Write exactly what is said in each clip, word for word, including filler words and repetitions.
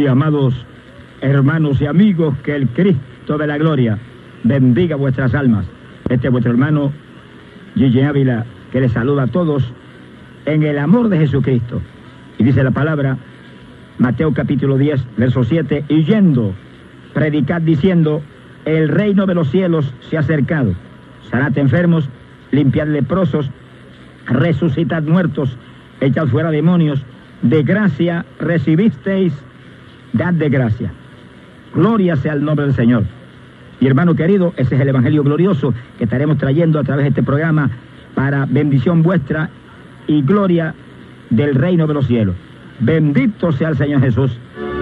Y amados hermanos y amigos, que el Cristo de la gloria bendiga vuestras almas. Este es vuestro hermano Gigi Ávila, que les saluda a todos en el amor de Jesucristo. Y dice la palabra, Mateo capítulo diez, verso siete, y yendo, predicad diciendo, el reino de los cielos se ha acercado. Sanad enfermos, limpiad leprosos, resucitad muertos, echad fuera demonios, de gracia recibisteis, dad de gracia. Gloria sea el nombre del Señor. Y hermano querido, ese es el evangelio glorioso que estaremos trayendo a través de este programa para bendición vuestra y gloria del reino de los cielos. Bendito sea el Señor Jesús.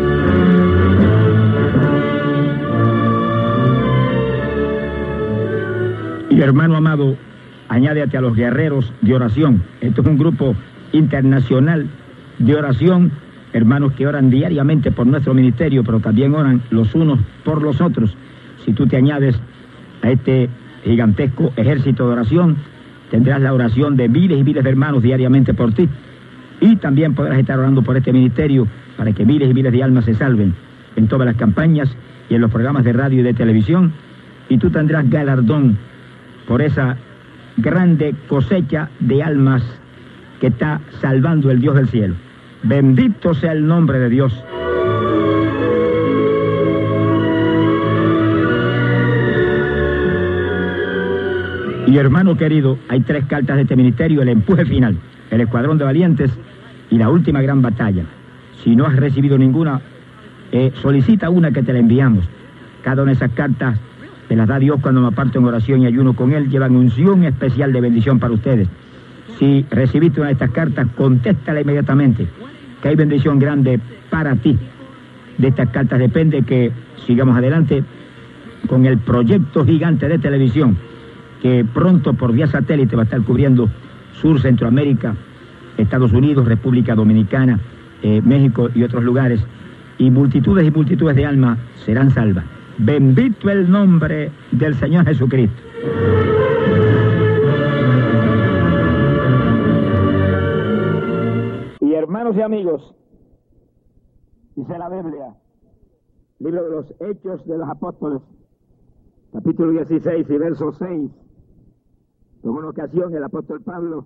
Y hermano amado, añádete a los guerreros de oración. Esto es un grupo internacional de oración, hermanos que oran diariamente por nuestro ministerio, pero también oran los unos por los otros. Si tú te añades a este gigantesco ejército de oración, tendrás la oración de miles y miles de hermanos diariamente por ti. Y también podrás estar orando por este ministerio para que miles y miles de almas se salven en todas las campañas y en los programas de radio y de televisión. Y tú tendrás galardón por esa grande cosecha de almas que está salvando el Dios del cielo. Bendito sea el nombre de Dios. Y hermano querido, hay tres cartas de este ministerio: el empuje final, el escuadrón de valientes y la última gran batalla. Si no has recibido ninguna, eh, solicita una que te la enviamos. Cada una de esas cartas te las da Dios cuando me aparto en oración y ayuno con Él. Llevan unción especial de bendición para ustedes. Si recibiste una de estas cartas, contéstala inmediatamente, que hay bendición grande para ti. De estas cartas depende que sigamos adelante con el proyecto gigante de televisión, que pronto por vía satélite va a estar cubriendo Sur, Centroamérica, Estados Unidos, República Dominicana, eh, México y otros lugares. Y multitudes y multitudes de almas serán salvas. Bendito el nombre del Señor Jesucristo. Y hermanos y amigos, dice la Biblia, libro de los Hechos de los Apóstoles, capítulo dieciséis y verso seis, en una ocasión el apóstol Pablo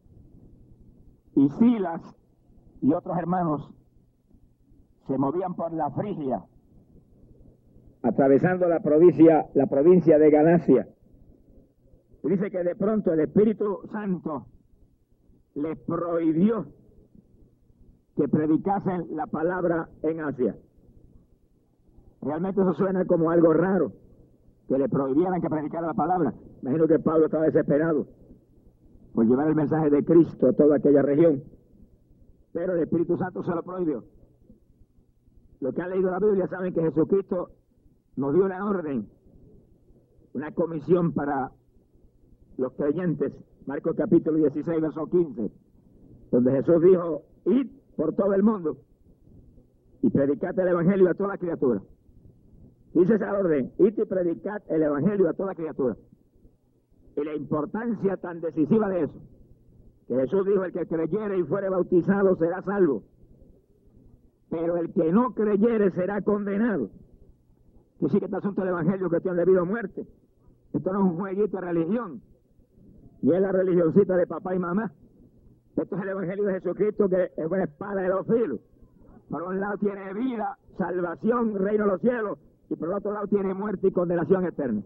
y Silas y otros hermanos se movían por la Frigia, atravesando la provincia, la provincia de Galacia. Y dice que de pronto el Espíritu Santo les prohibió que predicasen la palabra en Asia. Realmente eso suena como algo raro, que le prohibieran que predicara la palabra. Imagino que Pablo estaba desesperado por llevar el mensaje de Cristo a toda aquella región, pero el Espíritu Santo se lo prohibió. Los que han leído la Biblia saben que Jesucristo nos dio una orden, una comisión para los creyentes. Marcos capítulo dieciséis, verso quince, donde Jesús dijo, id por todo el mundo y predicad el evangelio a toda criatura. Dice esa orden, id y predicad el evangelio a toda criatura. Y la importancia tan decisiva de eso, que Jesús dijo, el que creyere y fuere bautizado será salvo, pero el que no creyere será condenado. Que sí que este asunto del evangelio que tiene debido a muerte. Esto no es un jueguito de religión, ni es la religioncita de papá y mamá. Esto es el evangelio de Jesucristo, que es una espada de dos filos. Por un lado tiene vida, salvación, reino de los cielos, y por el otro lado tiene muerte y condenación eterna.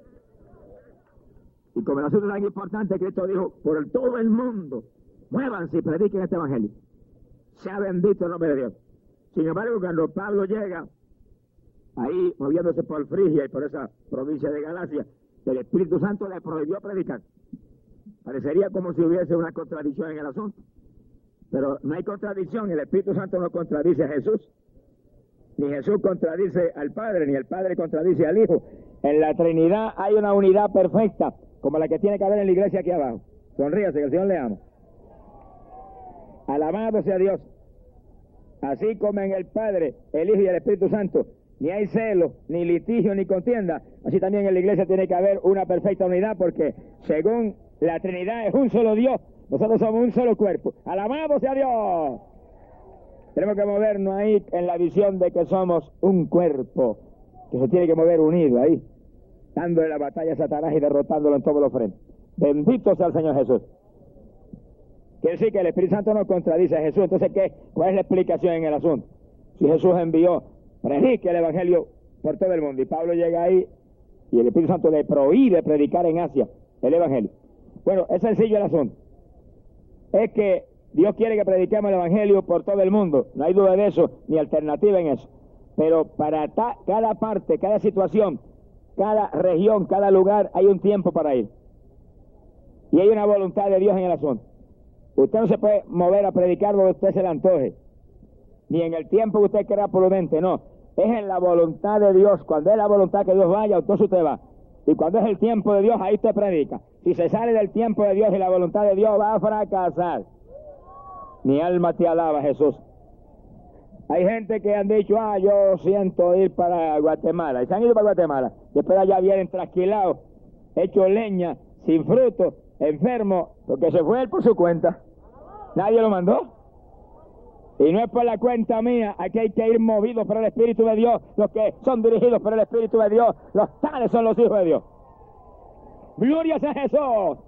Y como el asunto es tan importante, Cristo dijo, por el, todo el mundo, muévanse y prediquen este evangelio. Sea bendito el nombre de Dios. Sin embargo, cuando Pablo llega ahí, moviéndose por Frigia y por esa provincia de Galacia, el Espíritu Santo le prohibió predicar. Parecería como si hubiese una contradicción en el asunto. Pero no hay contradicción, el Espíritu Santo no contradice a Jesús. Ni Jesús contradice al Padre, ni el Padre contradice al Hijo. En la Trinidad hay una unidad perfecta, como la que tiene que haber en la iglesia aquí abajo. Sonríase, que el Señor le ama. Alabado sea Dios. Así como en el Padre, el Hijo y el Espíritu Santo, ni hay celo, ni litigio, ni contienda, así también en la iglesia tiene que haber una perfecta unidad, porque según la Trinidad es un solo Dios, nosotros somos un solo cuerpo. Alabado sea Dios. Tenemos que movernos ahí en la visión de que somos un cuerpo que se tiene que mover unido ahí, dándole la batalla a Satanás y derrotándolo en todos los frentes. Bendito sea el Señor Jesús. Quiere decir que el Espíritu Santo no contradice a Jesús. Entonces, ¿qué? ¿Cuál es la explicación en el asunto? Si Jesús envió, predique el Evangelio por todo el mundo, y Pablo llega ahí y el Espíritu Santo le prohíbe predicar en Asia el Evangelio. Bueno, es sencillo el asunto. Es que Dios quiere que prediquemos el Evangelio por todo el mundo. No hay duda de eso, ni alternativa en eso. Pero para ta, cada parte, cada situación, cada región, cada lugar, hay un tiempo para ir. Y hay una voluntad de Dios en el asunto. Usted no se puede mover a predicar donde usted se le antoje, ni en el tiempo que usted crea prudente, no. Es en la voluntad de Dios. Cuando es la voluntad que Dios vaya, entonces usted va. Y cuando es el tiempo de Dios, ahí usted predica. Si se sale del tiempo de Dios y la voluntad de Dios, va a fracasar. Mi alma te alaba, Jesús. Hay gente que han dicho, ah, yo siento ir para Guatemala. Y se han ido para Guatemala. Después allá vienen trasquilados, hechos leña, sin fruto, enfermos, porque se fue él por su cuenta. Nadie lo mandó. Y no es por la cuenta mía, aquí hay que ir movidos por el Espíritu de Dios. Los que son dirigidos por el Espíritu de Dios, los tales son los hijos de Dios. ¡Gloria a Jesús!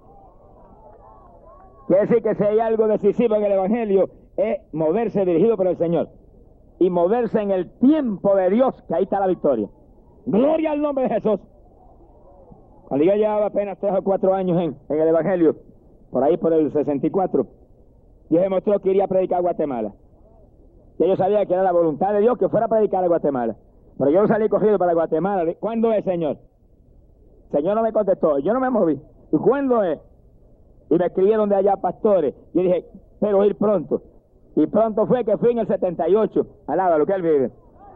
Quiere decir que si hay algo decisivo en el Evangelio, es moverse dirigido por el Señor. Y moverse en el tiempo de Dios, que ahí está la victoria. ¡Gloria al nombre de Jesús! Cuando yo llevaba apenas tres o cuatro años en, en el Evangelio, por ahí por el sesenta y cuatro, Dios demostró que iría a predicar a Guatemala. Y yo sabía que era la voluntad de Dios que fuera a predicar a Guatemala. Pero yo no salí corrido para Guatemala. ¿Cuándo es, Señor? El Señor no me contestó. Yo no me moví. ¿Y cuándo es? Y me escribieron de allá pastores. Yo dije, pero ir pronto. Y pronto fue que fui en el setenta y ocho. Alaba lo que él vive.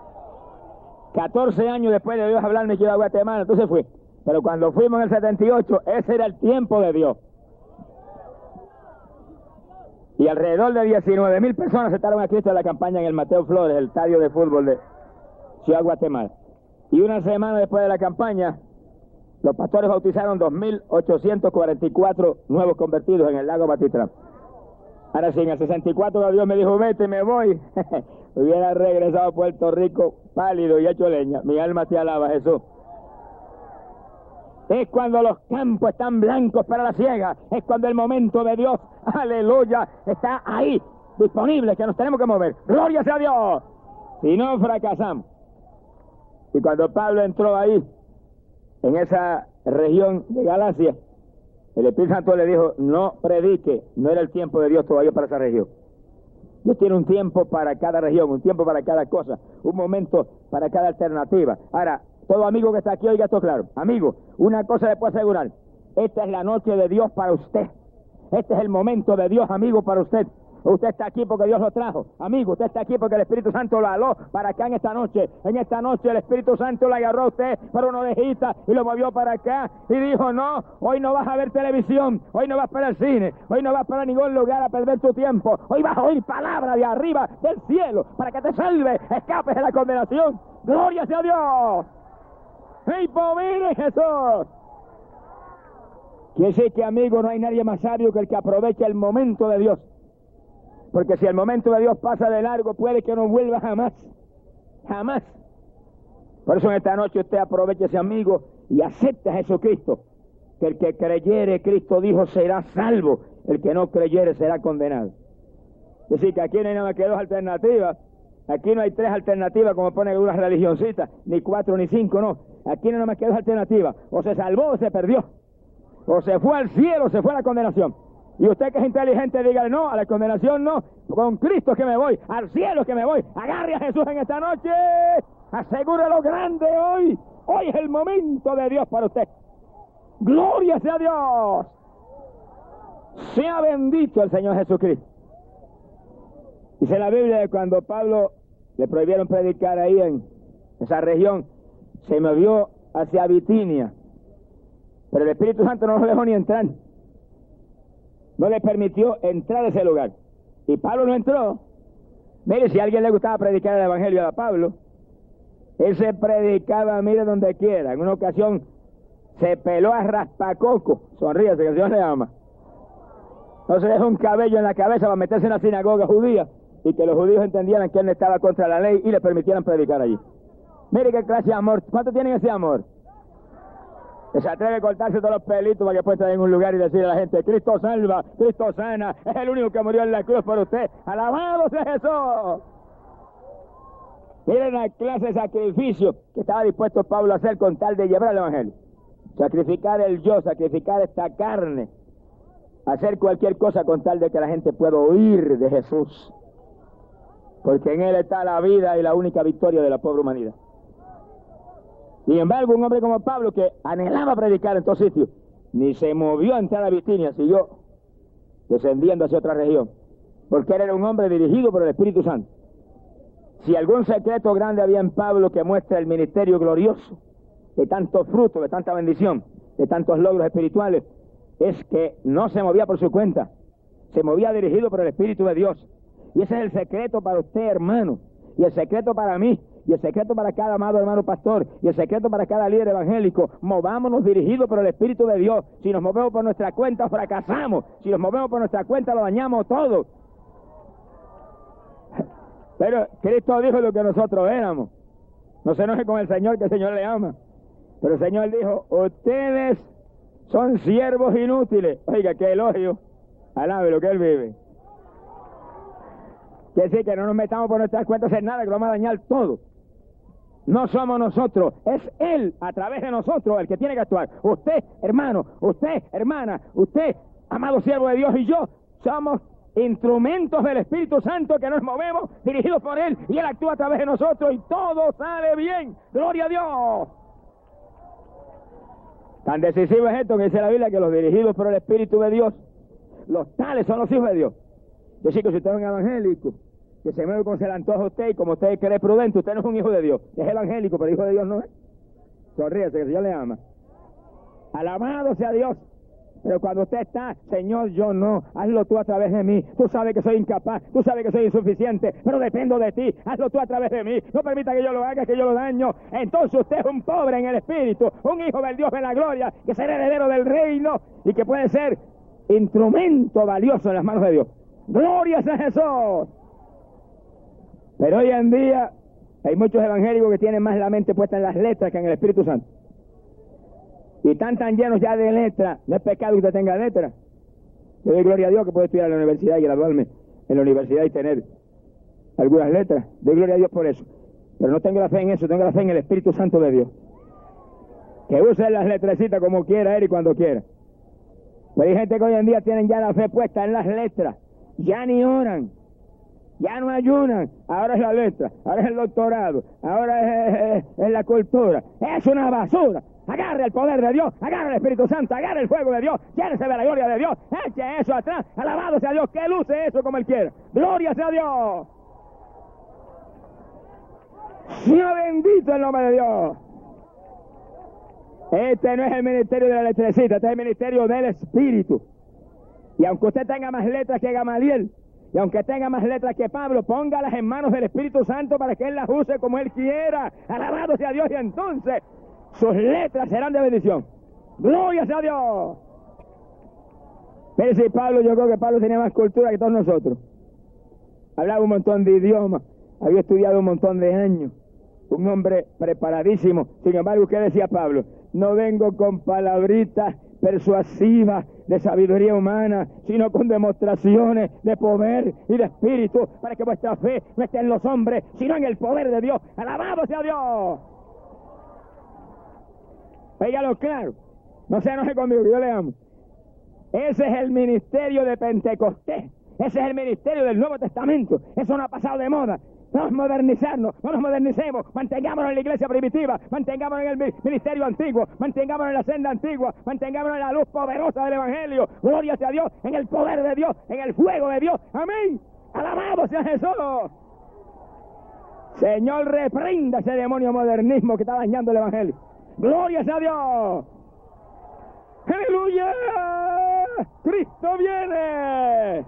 catorce años después de Dios hablarme que iba a Guatemala, entonces fui. Pero cuando fuimos en el setenta y ocho, ese era el tiempo de Dios. Y alrededor de diecinueve mil personas aceptaron a Cristo en la campaña en el Mateo Flores, el estadio de fútbol de Ciudad Guatemala. Y una semana después de la campaña, los pastores bautizaron dos mil ochocientos cuarenta y cuatro nuevos convertidos en el lago Batitlán. Ahora sí, en el sesenta y cuatro Dios me dijo, vete, me voy. Hubiera regresado a Puerto Rico pálido y hecho leña. Mi alma te alaba, Jesús. Es cuando los campos están blancos para la siega. Es cuando el momento de Dios, aleluya, está ahí, disponible, que nos tenemos que mover. ¡Gloria sea a Dios! Si no, fracasamos. Y cuando Pablo entró ahí, en esa región de Galacia, el Espíritu Santo le dijo, no predique, no era el tiempo de Dios todavía para esa región. Dios tiene un tiempo para cada región, un tiempo para cada cosa, un momento para cada alternativa. Ahora, todo amigo que está aquí, oiga esto claro. Amigo, una cosa le puedo asegurar. Esta es la noche de Dios para usted. Este es el momento de Dios, amigo, para usted. Usted está aquí porque Dios lo trajo. Amigo, usted está aquí porque el Espíritu Santo lo aló para acá en esta noche. En esta noche el Espíritu Santo lo agarró a usted por una orejita y lo movió para acá. Y dijo, no, hoy no vas a ver televisión. Hoy no vas para el cine. Hoy no vas para ningún lugar a perder tu tiempo. Hoy vas a oír palabra de arriba del cielo para que te salve, escapes de la condenación. ¡Gloria sea a Dios! ¡Hey, pobre Jesús! Quiere decir que, amigo, no hay nadie más sabio que el que aproveche el momento de Dios. Porque si el momento de Dios pasa de largo, puede que no vuelva jamás. Jamás. Por eso en esta noche usted aproveche ese amigo y acepte a Jesucristo. Que el que creyere, Cristo dijo, será salvo. El que no creyere será condenado. Es decir, que aquí no hay nada más que dos alternativas. Aquí no hay tres alternativas como ponen unas religioncitas, ni cuatro ni cinco, no. Aquí no hay nada más que dos alternativas. O se salvó o se perdió. O se fue al cielo o se fue a la condenación. Y usted que es inteligente, dígale, no, a la condenación no, con Cristo es que me voy, al cielo es que me voy. Agarre a Jesús en esta noche, asegure lo grande hoy. Hoy es el momento de Dios para usted. Gloria sea a Dios. Sea bendito el Señor Jesucristo. Dice la Biblia que cuando Pablo le prohibieron predicar ahí en esa región, se movió hacia Bitinia. Pero el Espíritu Santo no lo dejó ni entrar. No le permitió entrar a ese lugar. Y Pablo no entró. Mire, si a alguien le gustaba predicar el Evangelio a Pablo, él se predicaba, mire, donde quiera. En una ocasión se peló a raspacoco. Sonríase, que el Señor le ama. No se dejó un cabello en la cabeza para meterse en la sinagoga judía. y que los judíos entendieran que él no estaba contra la ley y le permitieran predicar allí. Mire qué clase de amor. ¿Cuánto tienen ese amor? Que se atreve a cortarse todos los pelitos para que pueda estar en un lugar y decirle a la gente: Cristo salva, Cristo sana, es el único que murió en la cruz por usted. ¡Alabado sea Jesús! Miren la clase de sacrificio que estaba dispuesto Pablo a hacer con tal de llevar el evangelio. Sacrificar el yo, sacrificar esta carne, hacer cualquier cosa con tal de que la gente pueda oír de Jesús, porque en él está la vida y la única victoria de la pobre humanidad. Sin embargo, un hombre como Pablo, que anhelaba predicar en todos sitios, ni se movió a entrar a Bitinia, siguió descendiendo hacia otra región, porque él era un hombre dirigido por el Espíritu Santo. Si algún secreto grande había en Pablo que muestra el ministerio glorioso de tantos frutos, de tanta bendición, de tantos logros espirituales, es que no se movía por su cuenta, se movía dirigido por el Espíritu de Dios. Y ese es el secreto para usted, hermano, y el secreto para mí, y el secreto para cada amado hermano pastor, y el secreto para cada líder evangélico. Movámonos dirigidos por el Espíritu de Dios. Si nos movemos por nuestra cuenta, fracasamos. Si nos movemos por nuestra cuenta, lo dañamos todo. Pero Cristo dijo lo que nosotros éramos. No se enoje con el Señor, que el Señor le ama. Pero el Señor dijo: ustedes son siervos inútiles. Oiga, qué elogio. Alabe lo que Él vive. Quiere decir que no nos metamos por nuestras cuentas a hacer nada, que lo vamos a dañar todo. No somos nosotros, es Él a través de nosotros el que tiene que actuar. Usted, hermano, usted, hermana, usted, amado siervo de Dios, y yo somos instrumentos del Espíritu Santo que nos movemos dirigidos por Él, y Él actúa a través de nosotros y todo sale bien. ¡Gloria a Dios! Tan decisivo es esto que dice la Biblia, que los dirigidos por el Espíritu de Dios, los tales son los hijos de Dios. Yo sí que si usted es un evangélico, que se mueve como se le antoja a usted y como usted cree prudente, usted no es un hijo de Dios. Es evangélico, pero hijo de Dios no es. Sonríese, que el Señor le ama. Alabado sea Dios. Pero cuando usted está: Señor, yo no, hazlo tú a través de mí. Tú sabes que soy incapaz, tú sabes que soy insuficiente, pero dependo de ti, hazlo tú a través de mí. No permita que yo lo haga, que yo lo daño. Entonces usted es un pobre en el espíritu, un hijo del Dios de la gloria, que será heredero del reino y que puede ser instrumento valioso en las manos de Dios. ¡Gloria a Jesús! Pero hoy en día hay muchos evangélicos que tienen más la mente puesta en las letras que en el Espíritu Santo. Y están tan llenos ya de letras. No es pecado que usted tenga letras. Yo doy gloria a Dios que puedo estudiar en la universidad y graduarme en la universidad y tener algunas letras. Doy gloria a Dios por eso. Pero no tengo la fe en eso, tengo la fe en el Espíritu Santo de Dios. Que use las letrecitas como quiera él y cuando quiera. Pero hay gente que hoy en día tienen ya la fe puesta en las letras. Ya ni oran, ya no ayunan, ahora es la letra, ahora es el doctorado, ahora es, es, es la cultura. Es una basura. Agarre el poder de Dios, agarre el Espíritu Santo, agarre el fuego de Dios, llénese de la gloria de Dios, eche eso atrás, alabado sea Dios, que luce eso como Él quiera. Gloria sea Dios. Sea bendito el nombre de Dios. Este no es el ministerio de la letrecita, este es el ministerio del Espíritu. Y aunque usted tenga más letras que Gamaliel, y aunque tenga más letras que Pablo, póngalas en manos del Espíritu Santo para que Él las use como Él quiera. Alabado sea Dios, y entonces sus letras serán de bendición. ¡Gloria sea Dios! Pero si Pablo, yo creo que Pablo tenía más cultura que todos nosotros. Hablaba un montón de idiomas, había estudiado un montón de años. Un hombre preparadísimo. Sin embargo, ¿qué decía Pablo? No vengo con palabritas persuasivas de sabiduría humana, sino con demostraciones de poder y de espíritu, para que vuestra fe no esté en los hombres, sino en el poder de Dios. ¡Alabado sea Dios! Óigalo claro, no se enoje conmigo, que yo le amo. Ese es el ministerio de Pentecostés, ese es el ministerio del Nuevo Testamento. Eso no ha pasado de moda. Vamos a modernizarnos, no nos modernicemos, mantengámonos en la iglesia primitiva, mantengámonos en el ministerio antiguo, mantengámonos en la senda antigua, mantengámonos en la luz poderosa del Evangelio. Gloria sea a Dios, en el poder de Dios, en el fuego de Dios. Amén. Alabado sea Jesús. Señor, reprenda ese demonio modernismo que está dañando el Evangelio. Gloria sea a Dios. ¡Aleluya! ¡Cristo viene!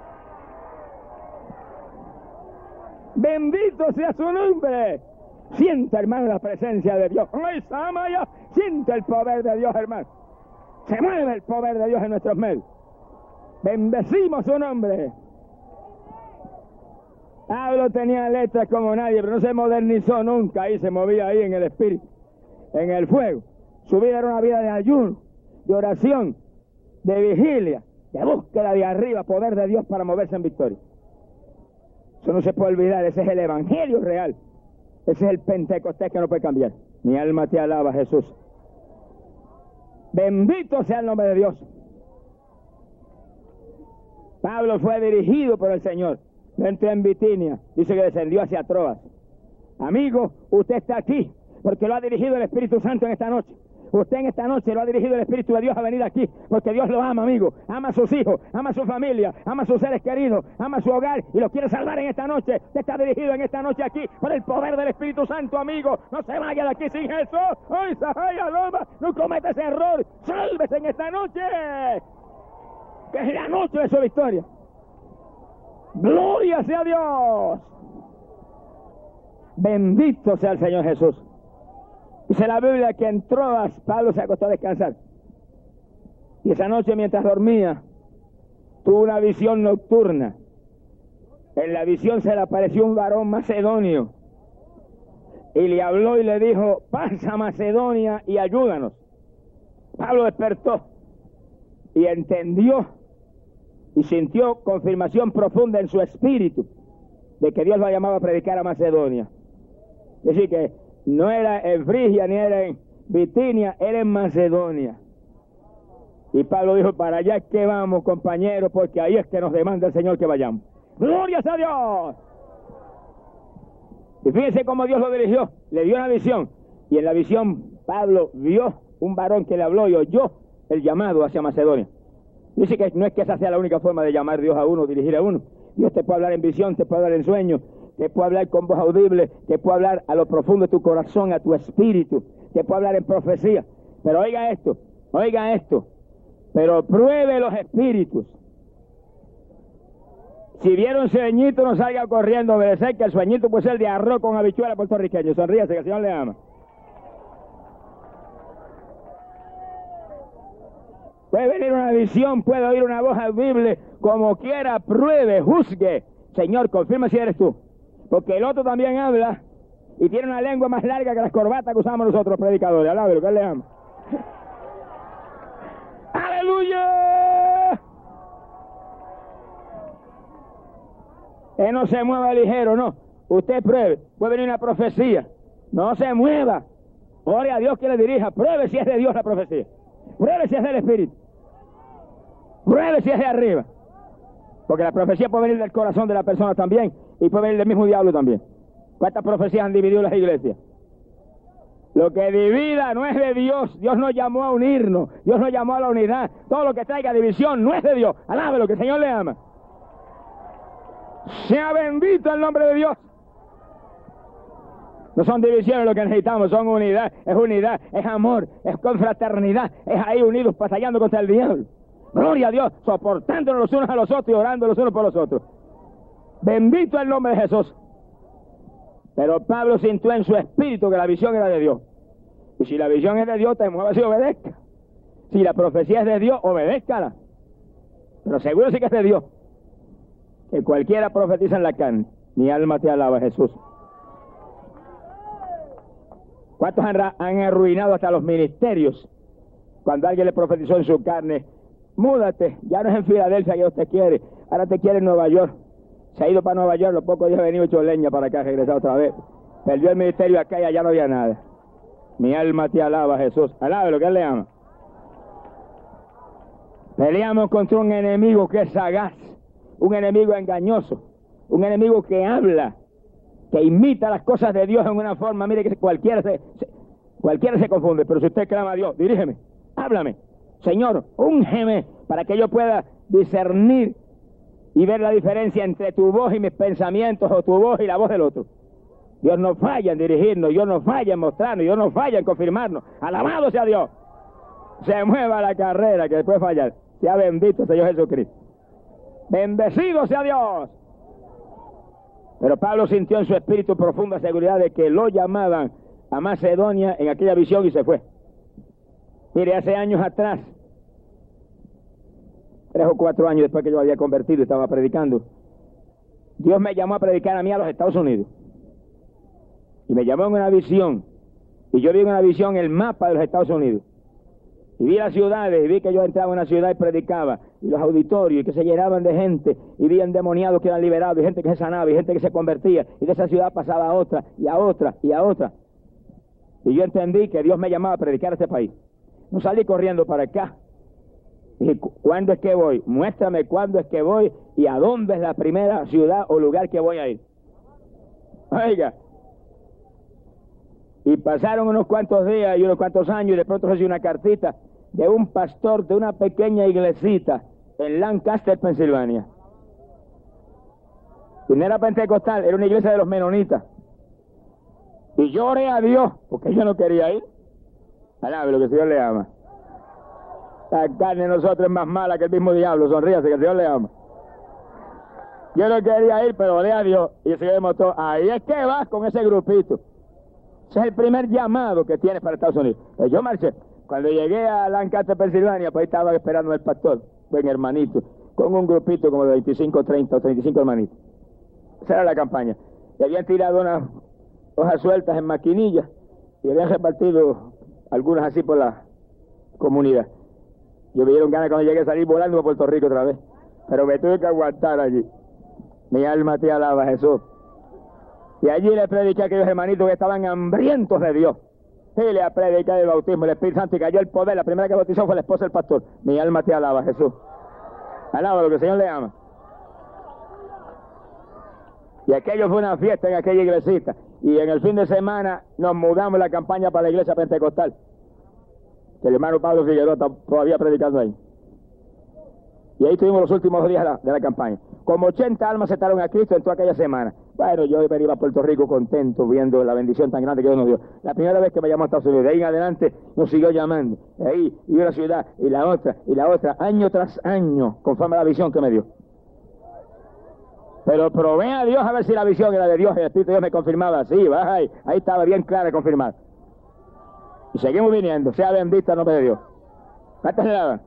Bendito sea su nombre. Sienta, hermano, la presencia de Dios. ¡Ay, Samaya! Siente el poder de Dios, hermano. Se mueve el poder de Dios en nuestros medios. Bendecimos su nombre. Pablo tenía letras como nadie, pero no se modernizó nunca, ahí se movía ahí en el espíritu, en el fuego. Su vida era una vida de ayuno, de oración, de vigilia, de búsqueda de arriba, poder de Dios para moverse en victoria. Eso no se puede olvidar, ese es el evangelio real. Ese es el Pentecostés que no puede cambiar. Mi alma te alaba, Jesús. Bendito sea el nombre de Dios. Pablo fue dirigido por el Señor. Entró en Bitinia, dice que descendió hacia Troas. Amigo, usted está aquí porque lo ha dirigido el Espíritu Santo en esta noche. Usted en esta noche lo ha dirigido el Espíritu de Dios a venir aquí, porque Dios lo ama, amigo. Ama a sus hijos, ama a su familia, ama a sus seres queridos, ama a su hogar y lo quiere salvar en esta noche. Usted está dirigido en esta noche aquí por el poder del Espíritu Santo, amigo. No se vaya de aquí sin Jesús. ¡Ay, Sahaya, Loma! No cometa ese error. ¡Sálvese en esta noche! Que es la noche de su victoria. ¡Gloria sea Dios! Bendito sea el Señor Jesús. Dice la Biblia que en Troas Pablo se acostó a descansar. Y esa noche mientras dormía, tuvo una visión nocturna. En la visión se le apareció un varón macedonio. Y le habló y le dijo, pasa a Macedonia y ayúdanos. Pablo despertó y entendió y sintió confirmación profunda en su espíritu de que Dios lo llamaba a predicar a Macedonia. Es decir, que no era en Frigia ni era en Bitinia, era en Macedonia. Y Pablo dijo, para allá es que vamos, compañeros, porque ahí es que nos demanda el Señor que vayamos. ¡Gloria a Dios! Y fíjense cómo Dios lo dirigió, le dio una visión. Y en la visión Pablo vio un varón que le habló y oyó el llamado hacia Macedonia. Dice que no es que esa sea la única forma de llamar a Dios a uno, dirigir a uno. Dios te puede hablar en visión, te puede hablar en sueño, te puede hablar con voz audible, te puede hablar a lo profundo de tu corazón, a tu espíritu, te puede hablar en profecía. Pero oiga esto, oiga esto, pero pruebe los espíritus. Si viene un sueñito, no salga corriendo a obedecer, que el sueñito puede ser de arroz con habichuela puertorriqueño. Sonríase, que el Señor le ama. Puede venir una visión, puede oír una voz audible, como quiera, pruebe, juzgue. Señor, confirma si eres tú. Porque el otro también habla y tiene una lengua más larga que las corbatas que usamos nosotros, predicadores. Alábelo, que él le ama. ¡Aleluya! Que no se mueva ligero, no. Usted pruebe. Puede venir una profecía. No se mueva. Ore a Dios que le dirija. Pruebe si es de Dios la profecía. Pruebe si es del Espíritu. Pruebe si es de arriba. Porque la profecía puede venir del corazón de la persona también. Y puede venir del mismo diablo también. ¿Cuántas profecías han dividido las iglesias? Lo que divida no es de Dios. Dios nos llamó a unirnos. Dios nos llamó a la unidad. Todo lo que traiga división no es de Dios. Alábelo, que el Señor le ama. Sea bendito el nombre de Dios. No son divisiones lo que necesitamos, son unidad. Es unidad, es amor, es confraternidad. Es ahí unidos, batallando contra el diablo. Gloria a Dios, soportándonos los unos a los otros y orando los unos por los otros. Bendito el nombre de Jesús. Pero Pablo sintió en su espíritu que la visión era de Dios. Y si la visión es de Dios, te muevas y obedezca. Si la profecía es de Dios, obedézcala. Pero seguro sí que es de Dios. Que cualquiera profetiza en la carne. Mi alma te alaba, Jesús. ¿Cuántos han, han arruinado hasta los ministerios? Cuando alguien le profetizó en su carne, múdate, ya no es en Filadelfia que Dios te quiere, ahora te quiere en Nueva York. Se ha ido para Nueva York, los pocos días ha venido hecho leña para acá, regresado otra vez. Perdió el ministerio acá y allá no había nada. Mi alma te alaba, Jesús. Alábelo, que él le ama. Peleamos contra un enemigo que es sagaz, un enemigo engañoso, un enemigo que habla, que imita las cosas de Dios en una forma, mire que cualquiera se, se, cualquiera se confunde, pero si usted clama a Dios, dirígeme, háblame, Señor, úngeme, para que yo pueda discernir y ver la diferencia entre tu voz y mis pensamientos, o tu voz y la voz del otro. Dios no falla en dirigirnos, Dios no falla en mostrarnos, Dios no falla en confirmarnos. Alabado sea Dios. Se mueva la carrera que después fallar. Sea bendito Señor Jesucristo. Bendecido sea Dios. Pero Pablo sintió en su espíritu profunda seguridad de que lo llamaban a Macedonia en aquella visión y se fue. Mire, hace años atrás, tres o cuatro años después que yo había convertido y estaba predicando, Dios me llamó a predicar a mí a los Estados Unidos. Y me llamó en una visión. Y yo vi en una visión el mapa de los Estados Unidos. Y vi las ciudades, y vi que yo entraba en una ciudad y predicaba. Y los auditorios, y que se llenaban de gente. Y vi endemoniados que eran liberados, y gente que se sanaba, y gente que se convertía. Y de esa ciudad pasaba a otra, y a otra, y a otra. Y yo entendí que Dios me llamaba a predicar a este país. No salí corriendo para acá. Dije, ¿cuándo es que voy? Muéstrame cuándo es que voy y a dónde es la primera ciudad o lugar que voy a ir. Oiga. Y pasaron unos cuantos días y unos cuantos años y de pronto recibí una cartita de un pastor de una pequeña iglesita en Lancaster, Pensilvania. Y no era pentecostal, era una iglesia de los menonitas. Y yo oré a Dios, porque yo no quería ir. Alabe lo que el Señor le ama. La carne de nosotros es más mala que el mismo diablo, sonríase que el Señor le ama. Yo no quería ir, pero oré a Dios y el Señor me mostró, ahí es que vas con ese grupito. Ese es el primer llamado que tienes para Estados Unidos. Pues yo marché. Cuando llegué a Lancaster, Pensilvania, pues ahí estaba esperando el pastor, buen hermanito, con un grupito como de veinticinco, treinta o treinta y cinco hermanitos. Esa era la campaña. Y habían tirado unas hojas sueltas en maquinillas y habían repartido algunas así por la comunidad. Yo me dieron ganas cuando llegué a salir volando a Puerto Rico otra vez. Pero me tuve que aguantar allí. Mi alma te alaba, Jesús. Y allí le prediqué a aquellos hermanitos que estaban hambrientos de Dios. Sí, le prediqué el bautismo, el Espíritu Santo, y cayó el poder. La primera que bautizó fue la esposa del pastor. Mi alma te alaba, Jesús. Alaba lo que el Señor le ama. Y aquello fue una fiesta en aquella iglesita. Y en el fin de semana nos mudamos la campaña para la iglesia pentecostal. Que el hermano Pablo Figueroa está todavía predicando ahí. Y ahí estuvimos los últimos días de la, de la campaña. Como ochenta almas aceptaron a Cristo en toda aquella semana. Bueno, yo iba a Puerto Rico contento viendo la bendición tan grande que Dios nos dio. La primera vez que me llamó a Estados Unidos, de ahí en adelante nos siguió llamando. De ahí, y una ciudad, y la otra, y la otra, año tras año, conforme a la visión que me dio. Pero probé a Dios a ver si la visión era de Dios, y el Espíritu de Dios me confirmaba. Sí, va ahí, ahí estaba bien clara y confirmada. Y seguimos viniendo, sea bendito el nombre de Dios. ¿Cuántas le daban?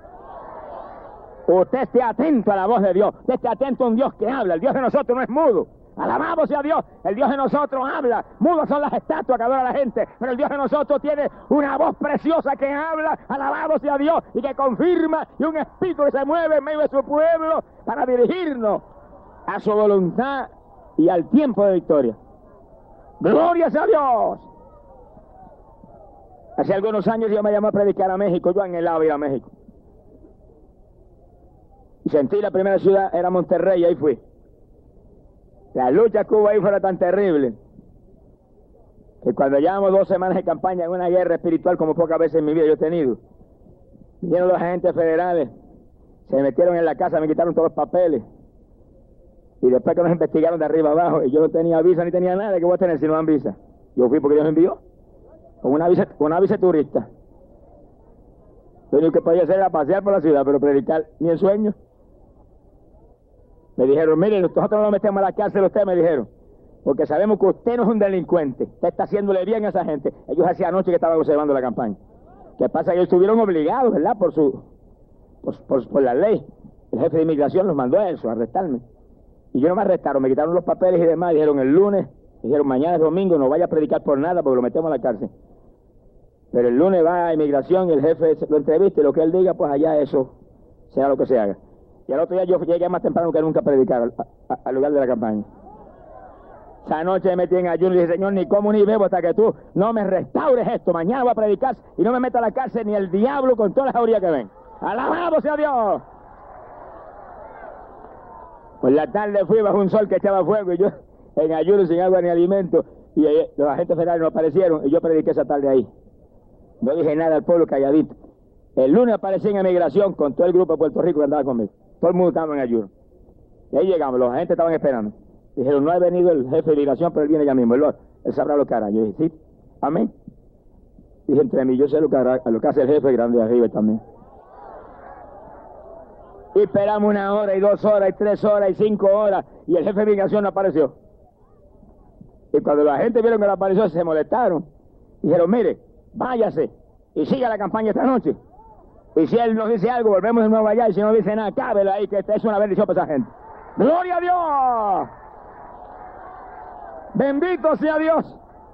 Usted esté atento a la voz de Dios, usted esté atento a un Dios que habla. El Dios de nosotros no es mudo. Alabamos sea Dios, el Dios de nosotros habla. Mudos son las estatuas que adora la gente, pero el Dios de nosotros tiene una voz preciosa que habla. Alabamos sea Dios y que confirma, y un espíritu que se mueve en medio de su pueblo para dirigirnos a su voluntad y al tiempo de victoria. ¡Gloria sea Dios! Hace algunos años yo me llamé a predicar a México, yo anhelaba ir a México. Y sentí la primera ciudad, era Monterrey, y ahí fui. La lucha que hubo ahí fue tan terrible, que cuando llevamos dos semanas de campaña en una guerra espiritual como pocas veces en mi vida yo he tenido, vinieron los agentes federales, se metieron en la casa, me quitaron todos los papeles, y después que nos investigaron de arriba abajo, y yo no tenía visa ni tenía nada, ¿qué voy a tener si no dan visa? Yo fui porque Dios me envió, con una visa, con una visa turista. Lo único que podía hacer era pasear por la ciudad, pero predicar ni en sueño. Me dijeron, miren, nosotros no lo metemos a la cárcel, usted me dijeron, porque sabemos que usted no es un delincuente, usted está haciéndole bien a esa gente. Ellos hacía anoche que estaban observando la campaña. ¿Qué pasa? Que ellos estuvieron obligados, ¿verdad? Por su, por, por, por la ley. El jefe de inmigración los mandó a eso, a arrestarme. Y yo no me arrestaron, me quitaron los papeles y demás, dijeron el lunes, dijeron mañana es domingo, no vaya a predicar por nada porque lo metemos a la cárcel. Pero el lunes va a inmigración y el jefe lo entrevista y lo que él diga, pues allá eso sea lo que se haga. Y al otro día yo llegué más temprano que nunca a predicar al, a, al lugar de la campaña. Esa noche me metí en ayuno y dije, Señor, ni como ni bebo hasta que tú no me restaures esto. Mañana voy a predicar y no me meta a la cárcel ni el diablo con todas las jaurías que ven. ¡Alabado sea Dios! Por la tarde fui bajo un sol que echaba fuego y yo en ayuno sin agua ni alimento. Y eh, los agentes federales no aparecieron y yo prediqué esa tarde ahí. No dije nada al pueblo calladito. El lunes aparecí en emigración con todo el grupo de Puerto Rico que andaba conmigo. Todo el mundo estaba en ayuno. Y ahí llegamos, los agentes estaban esperando. Dijeron, no ha venido el jefe de migración, pero él viene ya mismo. Él, él sabrá lo que hará. Yo dije, sí, amén. Dije entre mí, yo sé lo que hará, lo que hace el jefe grande de arriba también. Y esperamos una hora, y dos horas, y tres horas, y cinco horas, y el jefe de migración no apareció. Y cuando la gente vieron que no apareció, se molestaron. Dijeron, mire, váyase, y siga la campaña esta noche. Y si él nos dice algo, volvemos de nuevo allá, y si no dice nada, cábelo ahí, que esta es una bendición para esa gente. ¡Gloria a Dios! ¡Bendito sea Dios!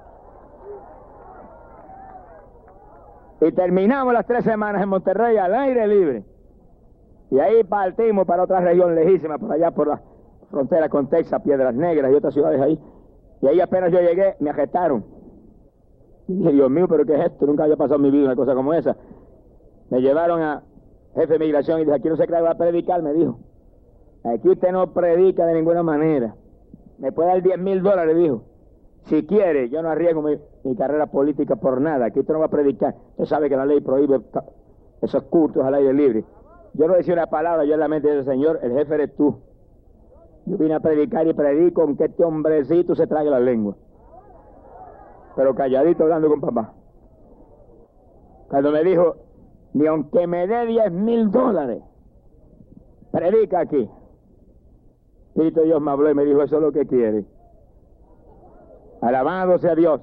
Y terminamos las tres semanas en Monterrey al aire libre. Y ahí partimos para otra región lejísima, por allá por la frontera con Texas, Piedras Negras y otras ciudades ahí. Y ahí apenas yo llegué, me arrestaron. Y dije, Dios mío, ¿pero qué es esto? Nunca había pasado en mi vida una cosa como esa. Me llevaron a jefe de migración y dije, aquí no se cree que va a predicar, me dijo. Aquí usted no predica de ninguna manera. Me puede dar diez mil dólares, dijo. Si quiere, yo no arriesgo mi, mi carrera política por nada. Aquí usted no va a predicar. Usted sabe que la ley prohíbe esos cultos al aire libre. Yo no decía una palabra, yo en la mente de ese señor, el jefe eres tú. Yo vine a predicar y predico con que este hombrecito se trague la lengua. Pero calladito hablando con papá. Cuando me dijo, ni aunque me dé diez mil dólares, predica aquí. Espíritu de Dios me habló y me dijo, eso es lo que quiere. Alabado sea Dios.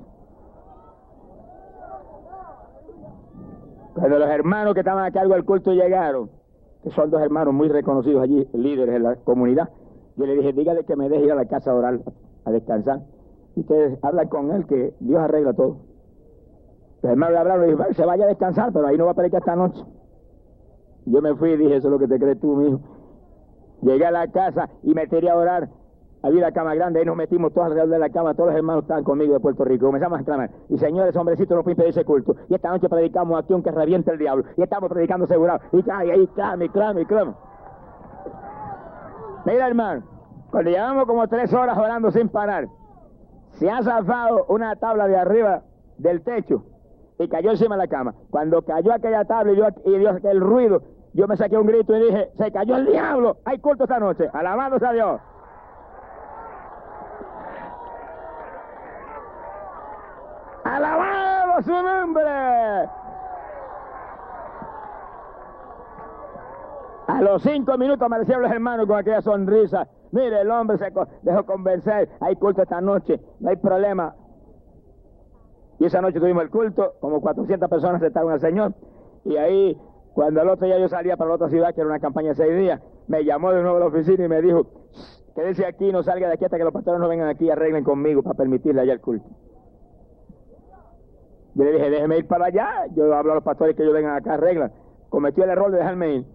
Cuando los hermanos que estaban a cargo del culto llegaron, que son dos hermanos muy reconocidos allí, líderes en la comunidad, yo le dije, dígale que me deje ir a la casa a orar, a descansar. Y ustedes hablan con él que Dios arregla todo. Los hermanos le hablaron y dijeron, se vaya a descansar, pero ahí no va a predicar esta noche. Yo me fui y dije, eso es lo que te crees tú, mijo. Llegué a la casa y me tiré a orar. Había una cama grande, ahí nos metimos todos alrededor de la cama, todos los hermanos estaban conmigo de Puerto Rico. Comenzamos a exclamar, y señores, hombrecito, no puede impedir ese culto. Y esta noche predicamos aquí aunque reviente el diablo. Y estamos predicando asegurado. Y cae ahí, clame, clame, clame. Mira, hermano, cuando llevamos como tres horas orando sin parar, se ha zafado una tabla de arriba del techo y cayó encima de la cama. Cuando cayó aquella tabla y dio, y dio aquel ruido, yo me saqué un grito y dije, se cayó el diablo, hay culto esta noche, alabado sea Dios. ¡Alabado su nombre! A los cinco minutos aparecieron los hermanos con aquella sonrisa. Mire, el hombre se dejó convencer, hay culto esta noche, no hay problema. Y esa noche tuvimos el culto, como cuatrocientas personas aceptaron al Señor. Y ahí, cuando el otro día yo salía para la otra ciudad, que era una campaña de seis días, me llamó de nuevo a la oficina y me dijo, quédese aquí, no salga de aquí hasta que los pastores no vengan aquí y arreglen conmigo para permitirle allá el culto. Yo le dije, déjeme ir para allá, yo hablo a los pastores que ellos vengan acá, arreglan. Cometió el error de dejarme ir.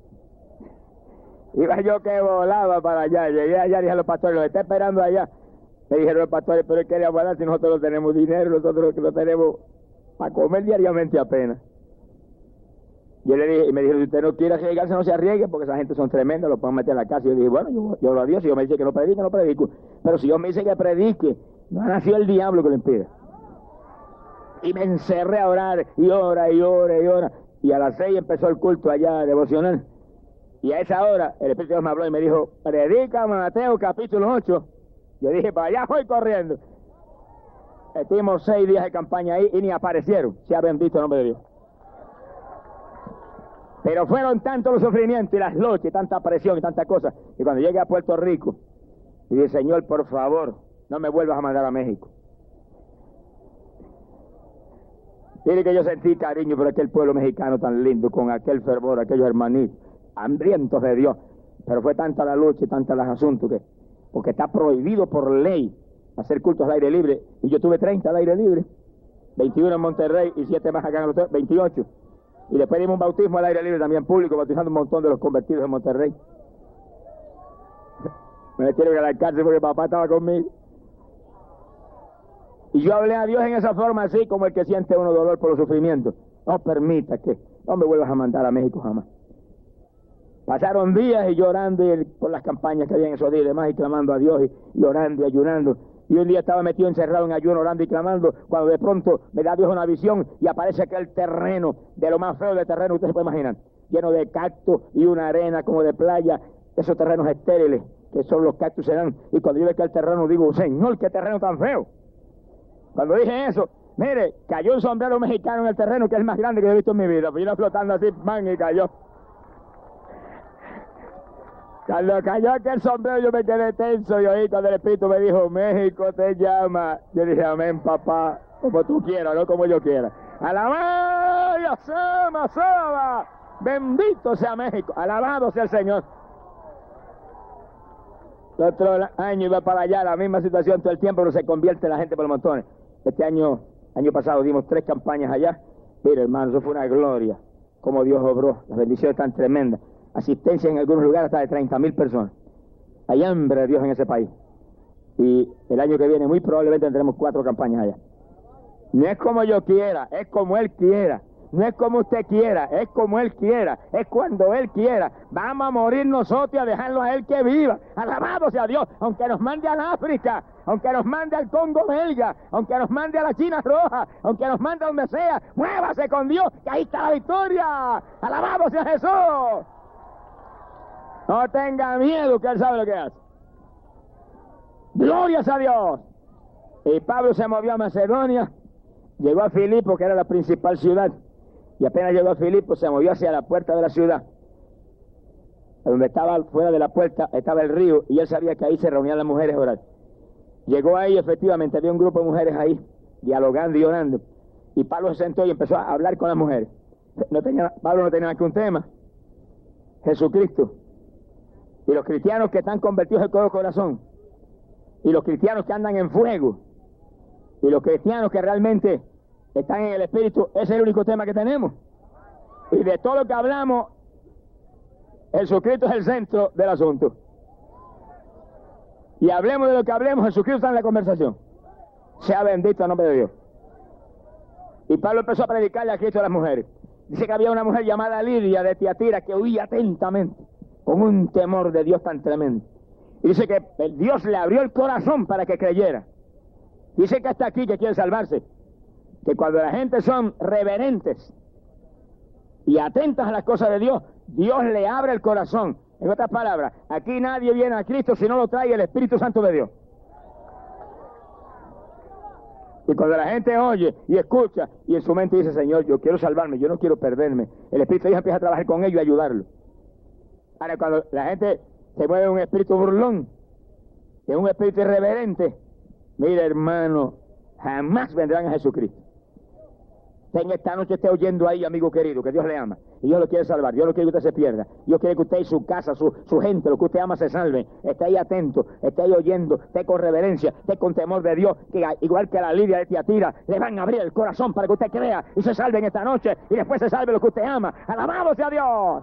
Iba yo que volaba para allá, llegué allá, dije a los pastores, los está esperando allá. Me dijeron los pastores, pero ¿qué le vamos a dar si nosotros no tenemos dinero, nosotros que lo tenemos para comer diariamente apenas? Yo le dije, y me dijeron, si usted no quiere arriesgarse, no se arriesgue, porque esa gente son tremendas, lo pueden meter en la casa. Y yo dije, bueno, yo, yo oro a Dios, si Dios me dice que no predique, no predico. Pero si Dios me dice que predique, no ha nacido el diablo que lo impida. Y me encerré a orar, y ora, y ora, y ora. Y a las seis empezó el culto allá devocional. Y a esa hora, el Espíritu de Dios me habló y me dijo, predica Mateo capítulo ocho. Yo dije, para allá voy corriendo. Estuvimos seis días de campaña ahí y ni aparecieron. Sea bendito el nombre de Dios. Pero fueron tantos los sufrimientos y las luchas y tanta presión y tanta cosa. Y cuando llegué a Puerto Rico, y dije, Señor, por favor, no me vuelvas a mandar a México. Dile que yo sentí cariño por aquel pueblo mexicano tan lindo, con aquel fervor, aquellos hermanitos, hambrientos de Dios. Pero fue tanta la lucha y tanta los asuntos que, porque está prohibido por ley hacer cultos al aire libre. Y yo tuve treinta al aire libre, veintiuno en Monterrey y siete más acá en el hotel, veintiocho. Y después dimos un bautismo al aire libre también público, bautizando un montón de los convertidos en Monterrey. Me metieron a la cárcel porque papá estaba conmigo. Y yo hablé a Dios en esa forma así, como el que siente uno dolor por los sufrimientos. No permita que, no me vuelvas a mandar a México jamás. Pasaron días y llorando y por las campañas que había en esos días y demás, y clamando a Dios, y, y orando y ayunando. Y un día estaba metido encerrado en ayuno, orando y clamando, cuando de pronto me da Dios una visión y aparece aquel terreno, de lo más feo del terreno, usted se puede imaginar, lleno de cactus y una arena como de playa, esos terrenos estériles, que son los cactus se dan. Y cuando yo veo aquel terreno digo, Señor, qué terreno tan feo. Cuando dije eso, mire, cayó un sombrero mexicano en el terreno, que es el más grande que he visto en mi vida. Vino flotando así, man, y cayó. Cuando cayó aquel sombrero yo me quedé tenso y oí cuando el Espíritu me dijo, México te llama. Yo dije, amén, papá, como tú quieras, no como yo quiera. Alabado sea, Masaba, bendito sea México, alabado sea el Señor. El otro año iba para allá, la misma situación todo el tiempo, pero se convierte la gente por montones. Este año, año pasado dimos tres campañas allá. Mira, hermano, eso fue una gloria. Cómo Dios obró, las bendiciones tan tremendas. Asistencia en algunos lugares hasta de treinta mil personas. Hay hambre de Dios en ese país. Y el año que viene muy probablemente tendremos cuatro campañas allá. No es como yo quiera, es como Él quiera. No es como usted quiera, es como Él quiera, es cuando Él quiera. Vamos a morir nosotros y a dejarlo a Él que viva. Alabado sea Dios, aunque nos mande al África, aunque nos mande al Congo belga, aunque nos mande a la China roja, aunque nos mande a donde sea, muévase con Dios, que ahí está la victoria. Alabado sea Jesús. No tenga miedo, que Él sabe lo que hace. Glorias a Dios. Y Pablo se movió a Macedonia, llegó a Filipo, que era la principal ciudad. Y apenas llegó a Filipo, se movió hacia la puerta de la ciudad. Donde estaba, fuera de la puerta, estaba el río, y él sabía que ahí se reunían las mujeres a orar. Llegó ahí, efectivamente, había un grupo de mujeres ahí, dialogando y orando. Y Pablo se sentó y empezó a hablar con las mujeres. No tenía, Pablo no tenía más que un tema: Jesucristo. Y los cristianos que están convertidos en todo corazón. Y los cristianos que andan en fuego. Y los cristianos que realmente están en el Espíritu, ese es el único tema que tenemos. Y de todo lo que hablamos, Jesucristo es el centro del asunto. Y hablemos de lo que hablemos, Jesucristo está en la conversación. Sea bendito el nombre de Dios. Y Pablo empezó a predicarle a Cristo a las mujeres. Dice que había una mujer llamada Lidia de Tiatira que oía atentamente, con un temor de Dios tan tremendo. Y dice que el Dios le abrió el corazón para que creyera. Dice que está aquí, que quiere salvarse. Que cuando la gente son reverentes y atentas a las cosas de Dios, Dios le abre el corazón. En otras palabras, aquí nadie viene a Cristo si no lo trae el Espíritu Santo de Dios. Y cuando la gente oye y escucha y en su mente dice: Señor, yo quiero salvarme, yo no quiero perderme, el Espíritu de Dios empieza a trabajar con ellos y ayudarlo. Ahora, cuando la gente se mueve en un espíritu burlón, en un espíritu irreverente, mire, hermano, jamás vendrán a Jesucristo. En esta noche esté oyendo ahí, amigo querido, que Dios le ama. Y Dios lo quiere salvar. Dios no quiere que usted se pierda. Dios quiere que usted y su casa, su, su gente, lo que usted ama, se salven. Esté ahí atento, esté ahí oyendo, esté con reverencia, esté con temor de Dios, que igual que a la Lidia de Tiatira, le van a abrir el corazón para que usted crea y se salve en esta noche y después se salve lo que usted ama. ¡Alabado sea Dios!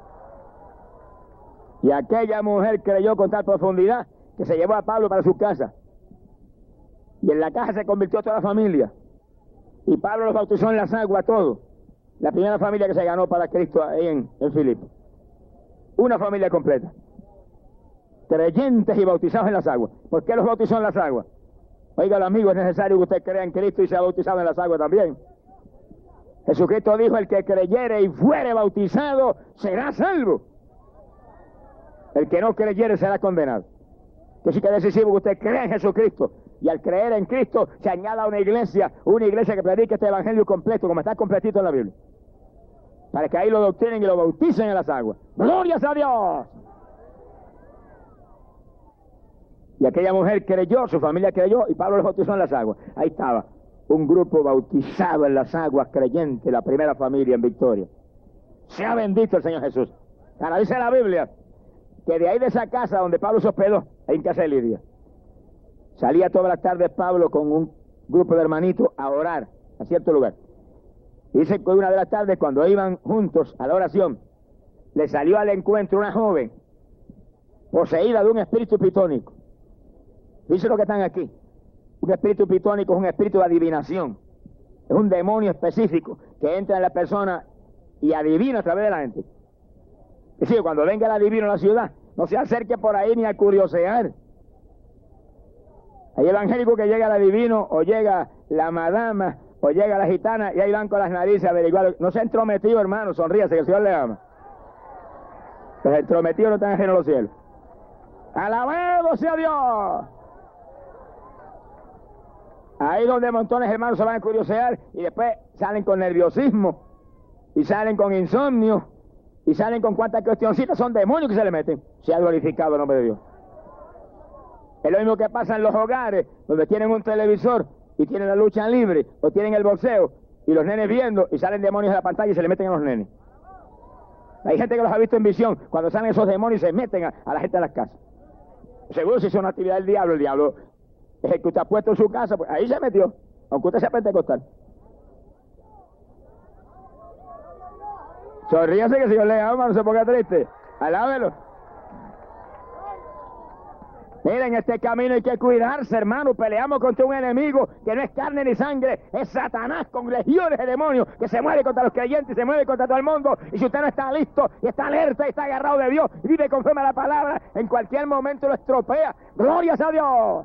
Y aquella mujer creyó con tal profundidad que se llevó a Pablo para su casa. Y en la casa se convirtió toda la familia. Y Pablo los bautizó en las aguas, todos. La primera familia que se ganó para Cristo ahí en, en Filipo. Una familia completa. Creyentes y bautizados en las aguas. ¿Por qué los bautizó en las aguas? Oiga, amigo, es necesario que usted crea en Cristo y sea bautizado en las aguas también. Jesucristo dijo: el que creyere y fuere bautizado será salvo. El que no creyere será condenado. Que sí que es decisivo que usted crea en Jesucristo. Y al creer en Cristo se añada a una iglesia, una iglesia que predique este evangelio completo, como está completito en la Biblia. Para que ahí lo doctrinen y lo bauticen en las aguas. ¡Glorias a Dios! Y aquella mujer creyó, su familia creyó, y Pablo los bautizó en las aguas. Ahí estaba, un grupo bautizado en las aguas, creyente, la primera familia en victoria. Sea bendito el Señor Jesús. Ahora dice la Biblia que de ahí de esa casa donde Pablo se hospedó, ahí en casa de Lidia, salía todas las tardes Pablo con un grupo de hermanitos a orar a cierto lugar. Y dice que una de las tardes, cuando iban juntos a la oración, le salió al encuentro una joven poseída de un espíritu pitónico. Dice lo que están aquí. Un espíritu pitónico es un espíritu de adivinación. Es un demonio específico que entra en la persona y adivina a través de la gente. Es decir, cuando venga el adivino a la ciudad, no se acerque por ahí ni a curiosear. Hay evangélico que llega el adivino, o llega la madama, o llega la gitana, y ahí van con las narices a averiguar. No se ha entrometido, hermano, sonríase, que el Señor le ama. Los entrometidos no están ajenos a los cielos. ¡Alabado sea Dios! Ahí donde montones de hermanos se van a curiosear, y después salen con nerviosismo, y salen con insomnio, y salen con cuantas cuestioncitas, son demonios que se le meten. Se ha glorificado el nombre de Dios. Es lo mismo que pasa en los hogares, donde tienen un televisor y tienen la lucha libre, o tienen el boxeo, y los nenes viendo, y salen demonios de la pantalla y se le meten a los nenes. Hay gente que los ha visto en visión, cuando salen esos demonios se meten a, a la gente de las casas. Seguro si es una actividad del diablo, el diablo es el que usted ha puesto en su casa, pues ahí se metió, aunque usted sea pentecostal. Sonríase que el Señor le ama, no se ponga triste. Alábelo. Miren, este camino hay que cuidarse, hermano. Peleamos contra un enemigo que no es carne ni sangre, es Satanás con legiones de demonios que se mueve contra los creyentes y se mueve contra todo el mundo. Y si usted no está listo y está alerta y está agarrado de Dios y vive conforme a la palabra, en cualquier momento lo estropea. ¡Glorias a Dios!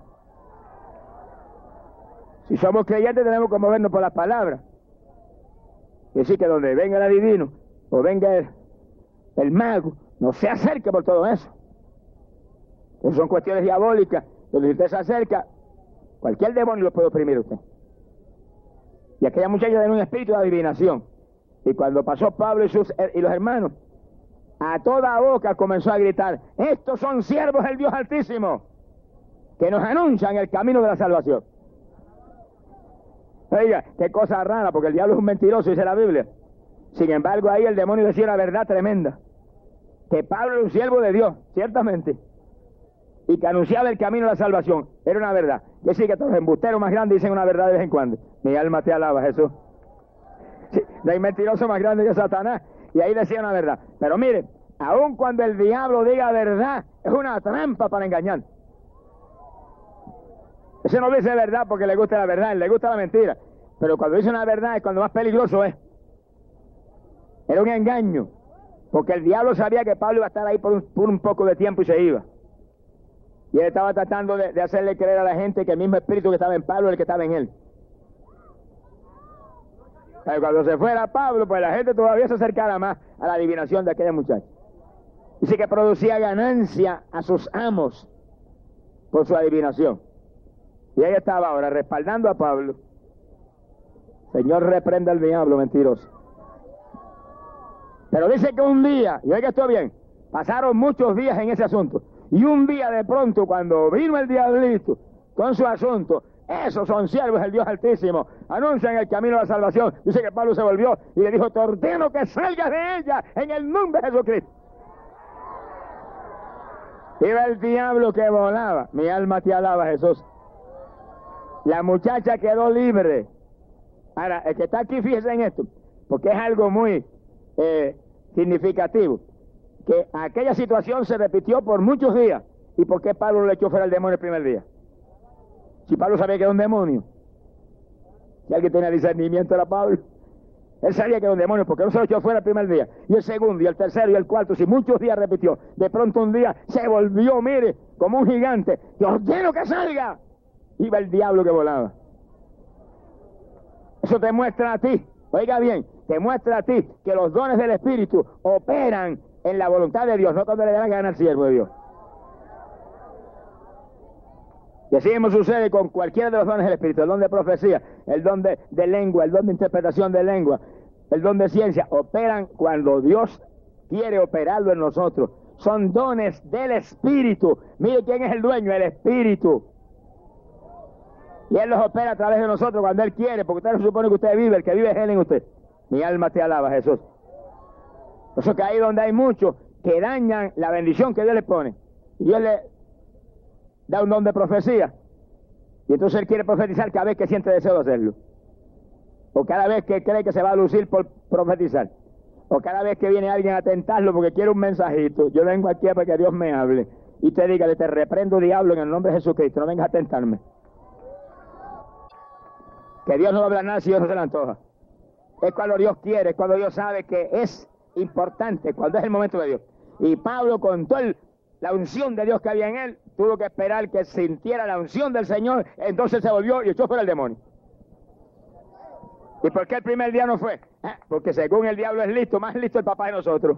Si somos creyentes tenemos que movernos por las palabras. Y decir que donde venga el adivino o venga el, el mago, no se acerque por todo eso. Esas son cuestiones diabólicas, donde si usted se acerca, cualquier demonio lo puede oprimir a usted. Y aquella muchacha tenía un espíritu de adivinación. Y cuando pasó Pablo y, sus, y los hermanos, a toda boca comenzó a gritar: estos son siervos del Dios Altísimo, que nos anuncian el camino de la salvación. Oiga, qué cosa rara, porque el diablo es un mentiroso, dice la Biblia. Sin embargo, ahí el demonio decía una verdad tremenda: que Pablo era un siervo de Dios, ciertamente, y que anunciaba el camino de la salvación. Era una verdad. Que sí, que todos los embusteros más grandes dicen una verdad de vez en cuando. Mi alma te alaba, Jesús. Sí, no hay mentiroso más grande que Satanás. Y ahí decía una verdad. Pero mire, aun cuando el diablo diga verdad, es una trampa para engañar. Ese no dice verdad porque le gusta la verdad, le gusta la mentira. Pero cuando dice una verdad es cuando más peligroso es. Era un engaño. Porque el diablo sabía que Pablo iba a estar ahí por un, por un poco de tiempo y se iba. Y él estaba tratando de, de hacerle creer a la gente que el mismo espíritu que estaba en Pablo era el que estaba en él. Pero cuando se fuera Pablo, pues la gente todavía se acercara más a la adivinación de aquella muchacha. Dice que producía ganancia a sus amos por su adivinación. Y ella estaba ahora respaldando a Pablo. Señor, reprenda al diablo mentiroso. Pero dice que un día, y oiga esto bien, pasaron muchos días en ese asunto. Y un día de pronto, cuando vino el diablito con su asunto, esos son siervos del Dios Altísimo, anuncian el camino a la salvación. Dice que Pablo se volvió y le dijo: te ordeno que salgas de ella en el nombre de Jesucristo. Iba el diablo que volaba. Mi alma te alaba, Jesús. La muchacha quedó libre. Ahora, el que está aquí, fíjese en esto, porque es algo muy eh, significativo. Que aquella situación se repitió por muchos días. ¿Y por qué Pablo le echó fuera el demonio el primer día? Si Pablo sabía que era un demonio. Si alguien tenía discernimiento era Pablo. Él sabía que era un demonio, ¿por qué no se lo echó fuera el primer día? Y el segundo, y el tercero, y el cuarto, si muchos días repitió. De pronto un día se volvió, mire, como un gigante. ¡Te ordeno que salga! Iba el diablo que volaba. Eso te muestra a ti, oiga bien, te muestra a ti que los dones del Espíritu operan en la voluntad de Dios, no cuando le da la gana al siervo de Dios. Y así mismo sucede con cualquiera de los dones del Espíritu: el don de profecía, el don de, de lengua, el don de interpretación de lengua, el don de ciencia. Operan cuando Dios quiere operarlo en nosotros. Son dones del Espíritu. Mire quién es el dueño: el Espíritu. Y Él los opera a través de nosotros cuando Él quiere, porque usted no supone que usted vive, el que vive es Él en usted. Mi alma te alaba, Jesús. Por eso que ahí donde hay muchos que dañan la bendición que Dios les pone, y Dios le da un don de profecía, y entonces él quiere profetizar cada vez que siente deseo de hacerlo, o cada vez que cree que se va a lucir por profetizar, o cada vez que viene alguien a tentarlo porque quiere un mensajito. Yo vengo aquí para que Dios me hable, y te diga: te reprendo, diablo, en el nombre de Jesucristo, no vengas a tentarme. Que Dios no habla nada si Dios no se le antoja. Es cuando Dios quiere, es cuando Dios sabe que es importante, cuando es el momento de Dios. Y Pablo, con toda la unción de Dios que había en él, tuvo que esperar que sintiera la unción del Señor. Entonces se volvió y echó fuera el demonio. ¿Y por qué el primer día no fue? Ah, porque según el diablo es listo, más listo el papá de nosotros.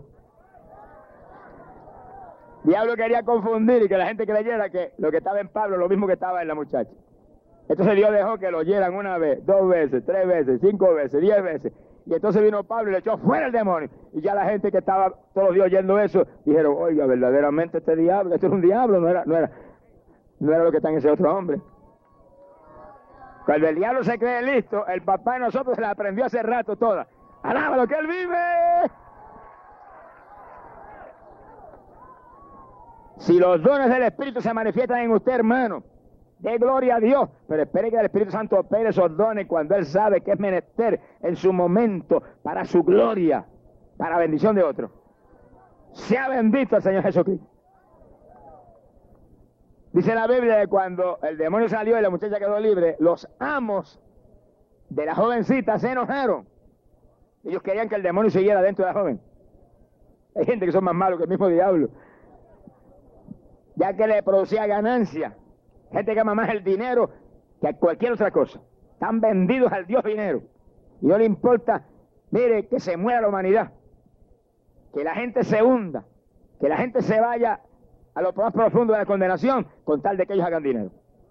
El diablo quería confundir y que la gente creyera que lo que estaba en Pablo es lo mismo que estaba en la muchacha. Entonces Dios dejó que lo oyeran una vez, dos veces, tres veces, cinco veces, diez veces. Y entonces vino Pablo y le echó fuera el demonio. Y ya la gente que estaba todos los días oyendo eso, dijeron: oiga, verdaderamente este diablo, este era un diablo, no era, no era, no era lo que está en ese otro hombre. Cuando el diablo se cree listo, el papá de nosotros se la aprendió hace rato toda. ¡Alaba lo que él vive! Si los dones del Espíritu se manifiestan en usted, hermano, dé gloria a Dios, pero espere que el Espíritu Santo opere esos dones cuando Él sabe que es menester en su momento para su gloria, para bendición de otros. Sea bendito el Señor Jesucristo. Dice la Biblia que cuando el demonio salió y la muchacha quedó libre, los amos de la jovencita se enojaron. Ellos querían que el demonio siguiera dentro de la joven. Hay gente que son más malos que el mismo diablo, ya que le producía ganancia. Gente que ama más el dinero que cualquier otra cosa. Están vendidos al Dios dinero. Y no le importa, mire, que se muera la humanidad, que la gente se hunda, que la gente se vaya a lo más profundo de la condenación, con tal de que ellos hagan dinero.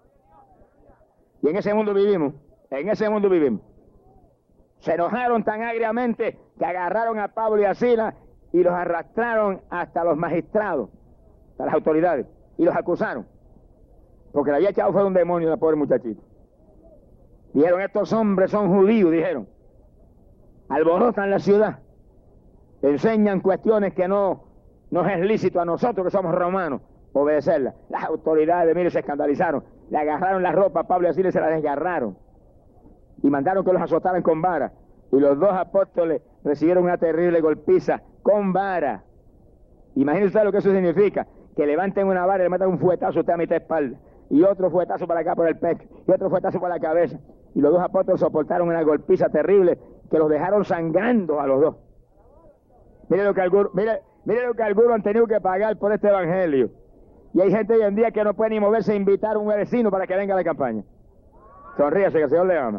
Y en ese mundo vivimos, en ese mundo vivimos. Se enojaron tan agriamente que agarraron a Pablo y a Silas y los arrastraron hasta los magistrados, hasta las autoridades, y los acusaron, porque le había echado fuera un demonio a la pobre muchachita. Dijeron, estos hombres son judíos, dijeron, alborotan la ciudad, enseñan cuestiones que no nos es lícito a nosotros que somos romanos obedecerlas. Las autoridades, mire, se escandalizaron, le agarraron la ropa a Pablo y a Silas, se la desgarraron y mandaron que los azotaran con vara, y los dos apóstoles recibieron una terrible golpiza con vara. Imagínense usted lo que eso significa, que levanten una vara y le metan un fuetazo a usted a mitad de espalda, y otro fuetazo para acá por el pecho, y otro fuetazo por la cabeza, y los dos apóstoles soportaron una golpiza terrible que los dejaron sangrando a los dos. Mire lo que algunos, mire, mire lo que algunos han tenido que pagar por este evangelio, y hay gente hoy en día que no puede ni moverse a invitar a un vecino para que venga a la campaña. Sonríase, que el Señor le ama.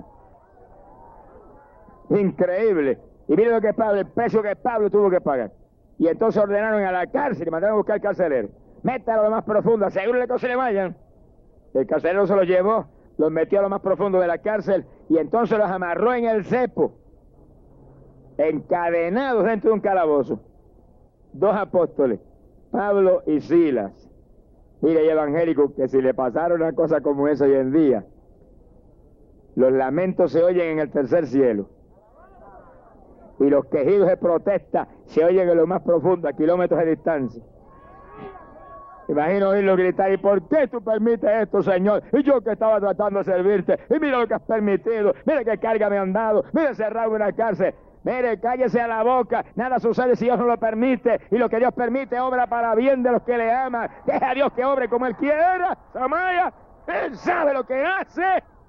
Increíble. Y mire lo que es Pablo, el precio que Pablo tuvo que pagar. Y entonces ordenaron a la cárcel y mandaron a buscar al carcelero. Métalo a lo más profundo, asegúrele que no se le vayan. El carcelero se los llevó, los metió a lo más profundo de la cárcel y entonces los amarró en el cepo, encadenados dentro de un calabozo. Dos apóstoles, Pablo y Silas. Mire, hay evangélicos que si le pasara una cosa como esa hoy en día, los lamentos se oyen en el tercer cielo. Y los quejidos de protesta se oyen en lo más profundo, a kilómetros de distancia. Imagino oírlo gritar, ¿y por qué tú permites esto, Señor? Y yo que estaba tratando de servirte, y mira lo que has permitido, mira qué carga me han dado, mira encerrado en una cárcel. Mire, cállese a la boca, nada sucede si Dios no lo permite, y lo que Dios permite obra para bien de los que le aman. Deja a Dios que obre como Él quiera, Samaya, Él sabe lo que hace.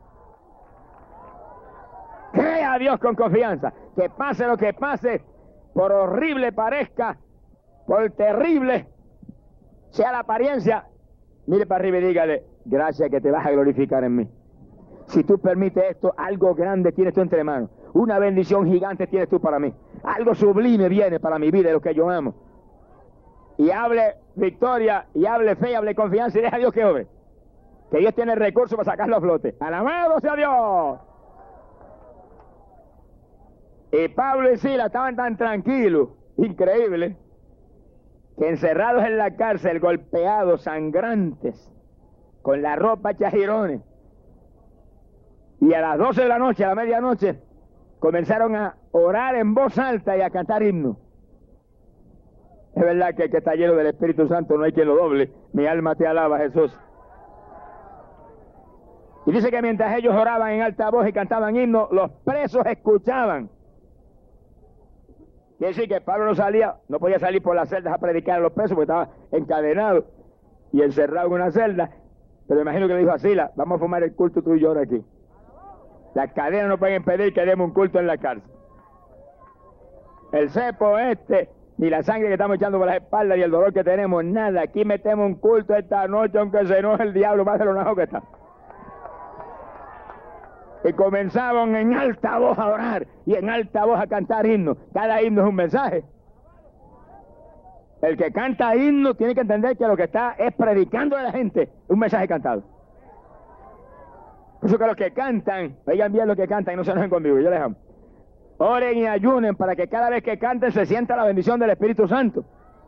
Crea a Dios con confianza, que pase lo que pase, por horrible parezca, por terrible sea la apariencia, mire para arriba y dígale, gracias que te vas a glorificar en mí. Si tú permites esto, algo grande tienes tú entre manos, una bendición gigante tienes tú para mí, algo sublime viene para mi vida y lo que yo amo. Y hable victoria, y hable fe, y hable confianza, y deja a Dios que obre, que Dios tiene recursos para sacarlo a flote. ¡Alabado sea Dios! Y Pablo y Silas estaban tan tranquilos, increíble, que encerrados en la cárcel, golpeados, sangrantes, con la ropa hecha jirones, y a las doce de la noche, a la medianoche, comenzaron a orar en voz alta y a cantar himnos. Es verdad que el que está lleno del Espíritu Santo no hay quien lo doble. Mi alma te alaba, Jesús. Y dice que mientras ellos oraban en alta voz y cantaban himnos, los presos escuchaban. Quiere decir que Pablo no salía, no podía salir por las celdas a predicar a los presos porque estaba encadenado y encerrado en una celda. Pero imagino que le dijo a Silas, vamos a formar el culto tú y yo ahora aquí. Las cadenas no pueden impedir que demos un culto en la cárcel. El cepo este, ni la sangre que estamos echando por las espaldas, ni el dolor que tenemos, nada. Aquí metemos un culto esta noche, aunque se enoje el diablo más de lo najo que está. Y comenzaban en alta voz a orar y en alta voz a cantar himnos. Cada himno es un mensaje. El que canta himnos tiene que entender que lo que está es predicando a la gente un mensaje cantado. Por eso que los que cantan, oigan bien lo que cantan y no se enojen conmigo, yo les amo. Oren y ayunen para que cada vez que canten se sienta la bendición del Espíritu Santo.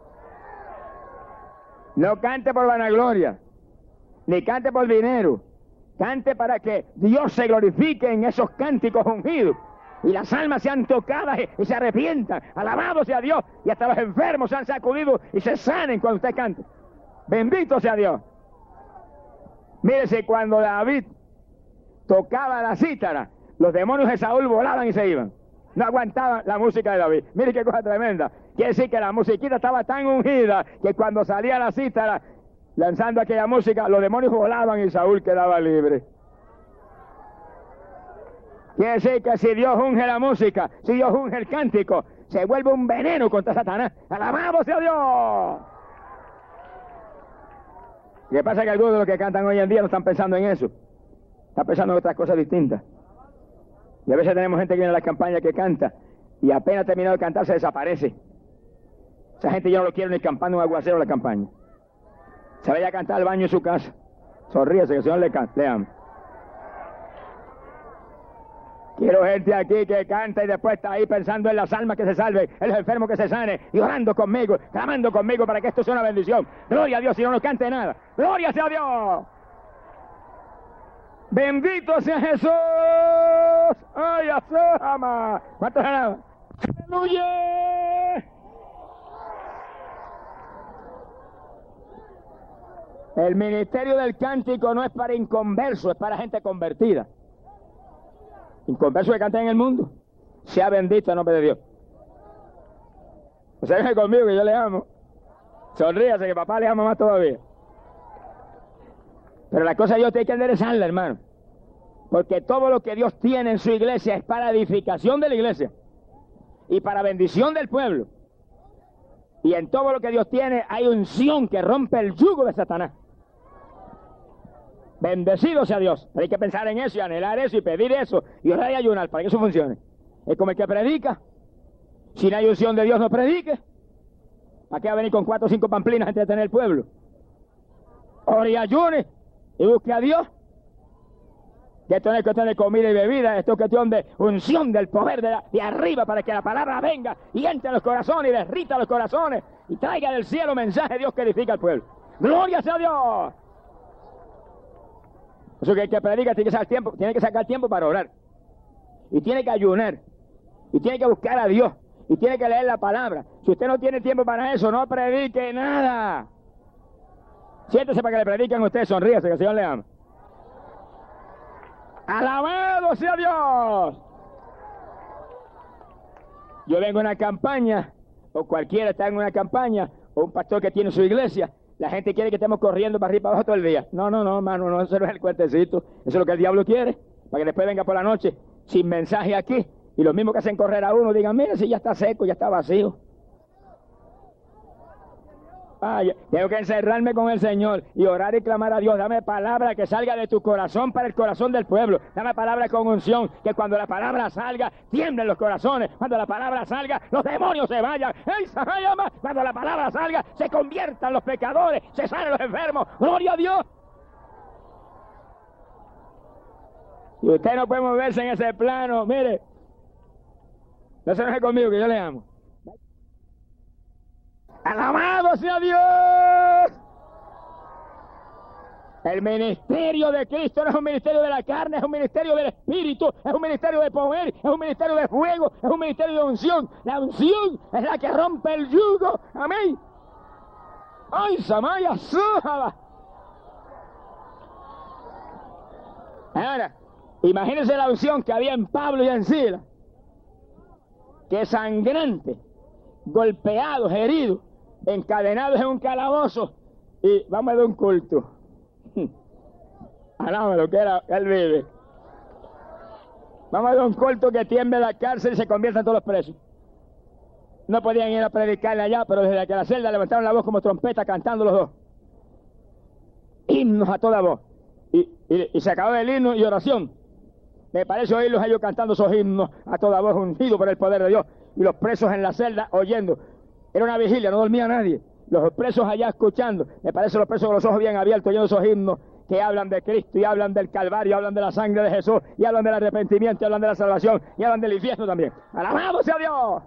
No cante por vanagloria, ni cante por dinero. Cante para que Dios se glorifique en esos cánticos ungidos y las almas sean tocadas y se arrepientan. Alabado sea Dios, y hasta los enfermos sean sacudidos y se sanen cuando usted cante. Bendito sea Dios. Mírese, cuando David tocaba la cítara, los demonios de Saúl volaban y se iban. No aguantaban la música de David. Mire qué cosa tremenda. Quiere decir que la musiquita estaba tan ungida que cuando salía la cítara, lanzando aquella música, los demonios volaban y Saúl quedaba libre. Quiere decir que si Dios unge la música, si Dios unge el cántico, se vuelve un veneno contra Satanás. ¡Alabado sea Dios! Lo que pasa es que algunos de los que cantan hoy en día no están pensando en eso. Están pensando en otras cosas distintas. Y a veces tenemos gente que viene a las campañas que canta y apenas terminado de cantar se desaparece. Esa gente ya no lo quiere ni campando un aguacero en la campaña. Se vaya a cantar al baño en su casa. Sonríese, que el Señor le, le ama. Quiero gente aquí que canta y después está ahí pensando en las almas que se salven, en los enfermos que se sanen, y orando conmigo, clamando conmigo para que esto sea una bendición. Gloria a Dios, si no nos cante nada. ¡Gloria sea a Dios! ¡Bendito sea Jesús! ¡Ay, asama! ¿Cuántos alaban? ¡Aleluya! El ministerio del cántico no es para inconversos, es para gente convertida. Inconversos que cantan en el mundo. Sea bendito el nombre de Dios. O sea, venga conmigo que yo le amo. Sonríase que papá le ama más todavía. Pero la cosa Dios tiene que enderezarla, hermano. Porque todo lo que Dios tiene en su iglesia es para edificación de la iglesia. Y para bendición del pueblo. Y en todo lo que Dios tiene hay unción que rompe el yugo de Satanás. Bendecido sea Dios. Hay que pensar en eso y anhelar eso y pedir eso y orar y ayunar para que eso funcione. Es como el que predica. Si no hay unción de Dios, no predique. ¿Para qué va a venir con cuatro o cinco pamplinas antes de tener el pueblo? Ore y ayune y busque a Dios. Que esto no es cuestión de comida y bebida, esto es cuestión de unción del poder de, la, de arriba para que la palabra venga y entre a los corazones y derrita los corazones y traiga del cielo mensaje de Dios que edifica al pueblo. ¡Gloria sea a Dios! Eso que el que predica tiene que sacar tiempo, tiene que sacar tiempo para orar. Y tiene que ayunar. Y tiene que buscar a Dios. Y tiene que leer la palabra. Si usted no tiene tiempo para eso, no predique nada. Siéntese para que le prediquen a usted, sonríase, que el Señor le ama. ¡Alabado sea Dios! Yo vengo a una campaña, o cualquiera está en una campaña, o un pastor que tiene su iglesia. La gente quiere que estemos corriendo para arriba y para abajo todo el día. No, no, no, hermano, no, eso no es el cuentecito. Eso es lo que el diablo quiere. Para que después venga por la noche sin mensaje aquí. Y los mismos que hacen correr a uno digan, mira, si ya está seco, ya está vacío. Ah, yo tengo que encerrarme con el Señor y orar y clamar a Dios. Dame palabra que salga de tu corazón para el corazón del pueblo. Dame palabra con unción, que cuando la palabra salga, tiemblen los corazones. Cuando la palabra salga, los demonios se vayan. ¡Ey, Sahayama! Cuando la palabra salga, se conviertan los pecadores, se sanen los enfermos. ¡Gloria a Dios! Y usted no puede moverse en ese plano. Mire, no se enoje conmigo, que yo le amo. ¡Alabado sea Dios! El ministerio de Cristo no es un ministerio de la carne, es un ministerio del Espíritu, es un ministerio de poder, es un ministerio de fuego, es un ministerio de unción. La unción es la que rompe el yugo. Amén. ¡Ay, Samaya, Sujaba! Ahora, imagínense la unción que había en Pablo y en Silas. Que sangrante, golpeados, heridos, encadenados en un calabozo, y vamos a dar un culto. Alaba lo que era, él vive. Vamos a dar un culto que tiemble la cárcel y se conviertan todos los presos. No podían ir a predicarle allá, pero desde que la celda levantaron la voz como trompeta cantando los dos. Himnos a toda voz. Y, y, y se acabó el himno y oración. Me parece oírlos ellos cantando esos himnos a toda voz, ungidos por el poder de Dios. Y los presos en la celda oyendo. Era una vigilia, no dormía nadie. Los presos allá escuchando. Me parece los presos con los ojos bien abiertos oyendo esos himnos que hablan de Cristo y hablan del Calvario, hablan de la sangre de Jesús, y hablan del arrepentimiento, y hablan de la salvación, y hablan del infierno también. ¡Alabado sea Dios!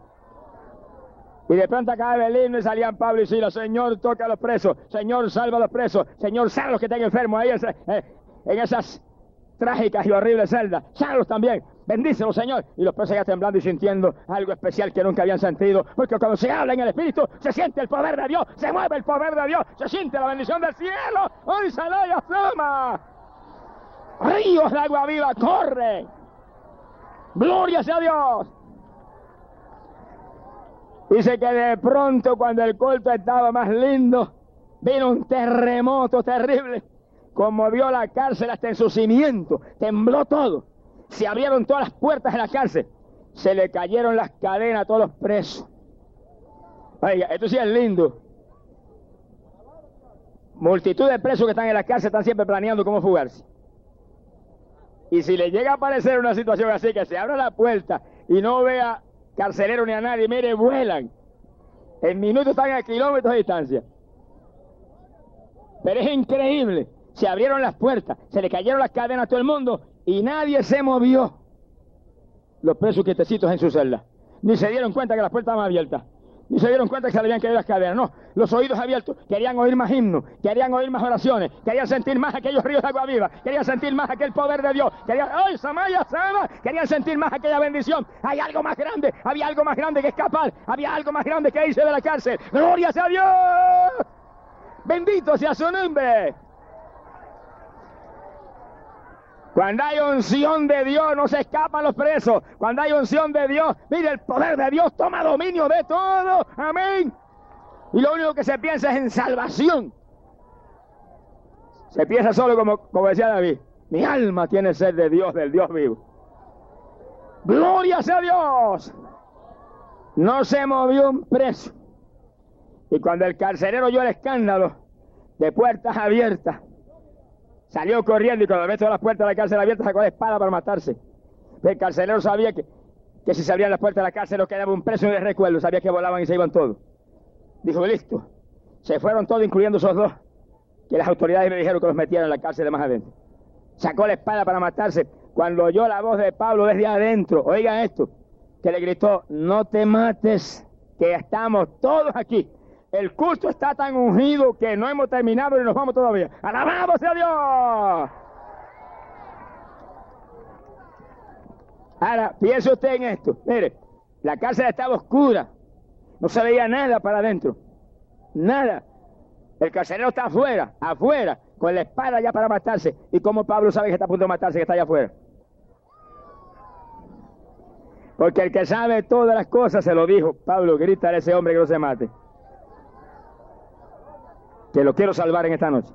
Y de pronto acaba el himno y salían Pablo y Silas. Señor, toca a los presos. Señor, salva a los presos. Señor, salva a los que están enfermos ahí en esas trágicas y horribles celdas. Sánalos también. Bendícelos, Señor. Y los presos ya temblando y sintiendo algo especial que nunca habían sentido. Porque cuando se habla en el Espíritu, se siente el poder de Dios, se mueve el poder de Dios, se siente la bendición del cielo. ¡Hoy Salaya Flama! Ríos de agua viva corren. ¡Gloria sea Dios! Dice que de pronto, cuando el culto estaba más lindo, vino un terremoto terrible. Conmovió la cárcel hasta en su cimiento. Tembló todo. Se abrieron todas las puertas de la cárcel. Se le cayeron las cadenas a todos los presos. Oiga, esto sí es lindo. Multitud de presos que están en la cárcel están siempre planeando cómo fugarse. Y si le llega a aparecer una situación así, que se abra la puerta y no vea carcelero ni a nadie, mire, vuelan. En minutos están a kilómetros de distancia. Pero es increíble. Se abrieron las puertas, se le cayeron las cadenas a todo el mundo y nadie se movió. Los presos quietecitos en su celda. Ni se dieron cuenta que las puertas estaban abiertas. Ni se dieron cuenta que se le habían caído las cadenas. No, los oídos abiertos. Querían oír más himnos, querían oír más oraciones, querían sentir más aquellos ríos de agua viva, querían sentir más aquel poder de Dios. Querían, ¡ay, Samaya, Sama! Querían sentir más aquella bendición. Hay algo más grande, había algo más grande que escapar, había algo más grande que irse de la cárcel. ¡Gloria sea a Dios! ¡Bendito sea su nombre! Cuando hay unción de Dios, no se escapan los presos. Cuando hay unción de Dios, mire, el poder de Dios toma dominio de todo. Amén. Y lo único que se piensa es en salvación. Se piensa solo como, como decía David. Mi alma tiene sed de Dios, del Dios vivo. ¡Gloria sea a Dios! No se movió un preso. Y cuando el carcelero oyó el escándalo de puertas abiertas, salió corriendo y cuando ve todas las puertas de la cárcel abiertas sacó la espada para matarse. El carcelero sabía que, que si se abrían las puertas de la cárcel no quedaba un preso de recuerdo, sabía que volaban y se iban todos. Dijo, listo. Se fueron todos, incluyendo esos dos, que las autoridades me dijeron que los metieran en la cárcel de más adentro. Sacó la espada para matarse. Cuando oyó la voz de Pablo desde adentro, oigan esto, que le gritó, no te mates, que estamos todos aquí. El culto está tan ungido que no hemos terminado y nos vamos todavía. ¡Alabado sea Dios! Ahora, piense usted en esto. Mire, la cárcel estaba oscura. No se veía nada para adentro. Nada. El carcelero está afuera, afuera, con la espada ya para matarse. ¿Y cómo Pablo sabe que está a punto de matarse, que está allá afuera? Porque el que sabe todas las cosas se lo dijo. Pablo, grita a ese hombre que no se mate. Que lo quiero salvar en esta noche.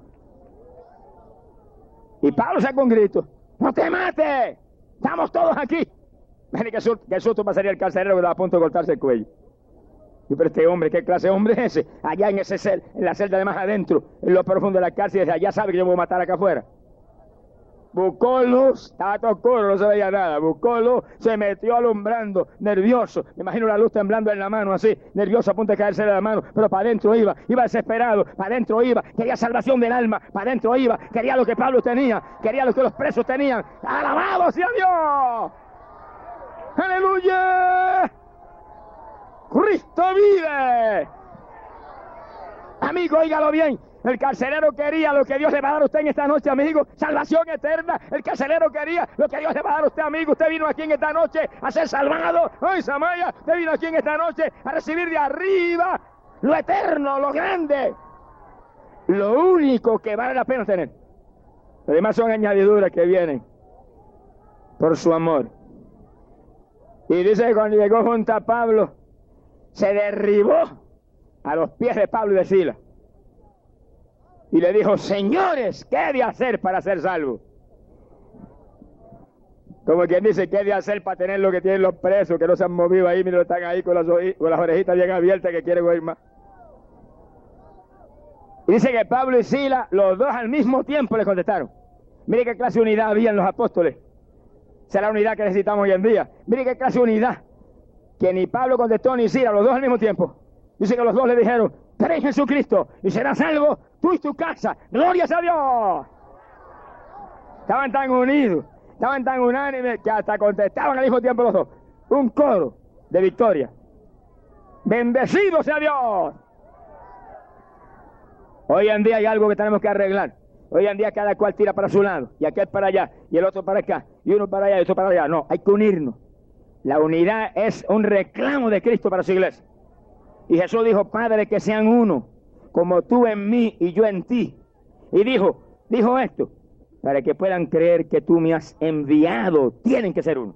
Y Pablo sacó un grito. ¡No te mates! ¡Estamos todos aquí! Mire qué susto, qué susto pasaría el carcelero que estaba a punto de cortarse el cuello. Y pero este hombre, ¿qué clase de hombre es ese? Allá en ese cel, en la celda de más adentro, en lo profundo de la cárcel, desde allá sabe que yo me voy a matar acá afuera. Buscó luz, estaba todo oscuro, no se veía nada. Buscó luz, se metió alumbrando, nervioso. Me imagino la luz temblando en la mano así, nervioso a punto de caerse de la mano, pero para adentro iba, iba desesperado, para adentro iba, quería salvación del alma, para adentro iba, quería lo que Pablo tenía, quería lo que los presos tenían. ¡Alabado sea Dios! ¡Aleluya! ¡Cristo vive! Amigo, óigalo bien. El carcelero quería lo que Dios le va a dar a usted en esta noche, amigo. Salvación eterna. El carcelero quería lo que Dios le va a dar a usted, amigo. Usted vino aquí en esta noche a ser salvado. ¡Ay, Samaya! Usted vino aquí en esta noche a recibir de arriba lo eterno, lo grande. Lo único que vale la pena tener. Además son añadiduras que vienen por su amor. Y dice que cuando llegó junto a Pablo, se derribó a los pies de Pablo y de Silas. Y le dijo, señores, ¿qué he de hacer para ser salvo? Como quien dice, ¿qué he de hacer para tener lo que tienen los presos, que no se han movido ahí, mira, están ahí con las, con las orejitas bien abiertas que quieren oír más? Y dice que Pablo y Silas, los dos al mismo tiempo le contestaron. Mire qué clase de unidad había en los apóstoles. Será la unidad que necesitamos hoy en día. Mire qué clase de unidad. Que ni Pablo contestó ni Silas, los dos al mismo tiempo. Dice que los dos le dijeron, cree en Jesucristo y serás salvo tú y tu casa. ¡Gloria a Dios! Estaban tan unidos, estaban tan unánimes que hasta contestaban al mismo tiempo los dos. Un coro de victoria. ¡Bendecido sea Dios! Hoy en día hay algo que tenemos que arreglar. Hoy en día cada cual tira para su lado, y aquel para allá, y el otro para acá, y uno para allá, y otro para allá. No, hay que unirnos. La unidad es un reclamo de Cristo para su iglesia. Y Jesús dijo, Padre, que sean uno, como tú en mí y yo en ti. Y dijo, dijo esto, para que puedan creer que tú me has enviado, tienen que ser uno.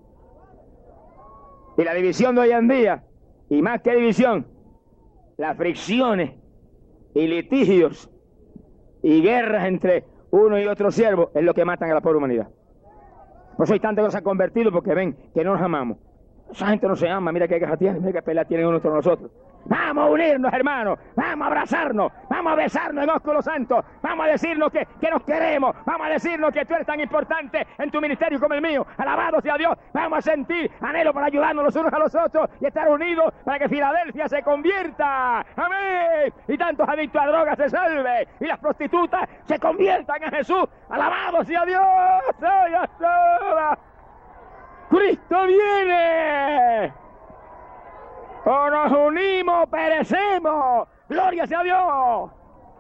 Y la división de hoy en día, y más que división, las fricciones y litigios y guerras entre uno y otro siervo es lo que matan a la pobre humanidad. Por eso hay tanta cosa convertido, porque ven que no nos amamos. Esa gente no se ama, mira qué guerra tienen, mira qué pelea tienen uno entre nosotros. Vamos a unirnos, hermanos, vamos a abrazarnos, vamos a besarnos en ósculo santo, vamos a decirnos que, que nos queremos, vamos a decirnos que tú eres tan importante en tu ministerio como el mío. Alabado sea Dios, vamos a sentir anhelo para ayudarnos los unos a los otros y estar unidos para que Filadelfia se convierta, amén, y tantos adictos a drogas se salven y las prostitutas se conviertan en Jesús. Alabado sea Dios, sea toda. Cristo viene. O nos unimos, perecemos. Gloria sea Dios.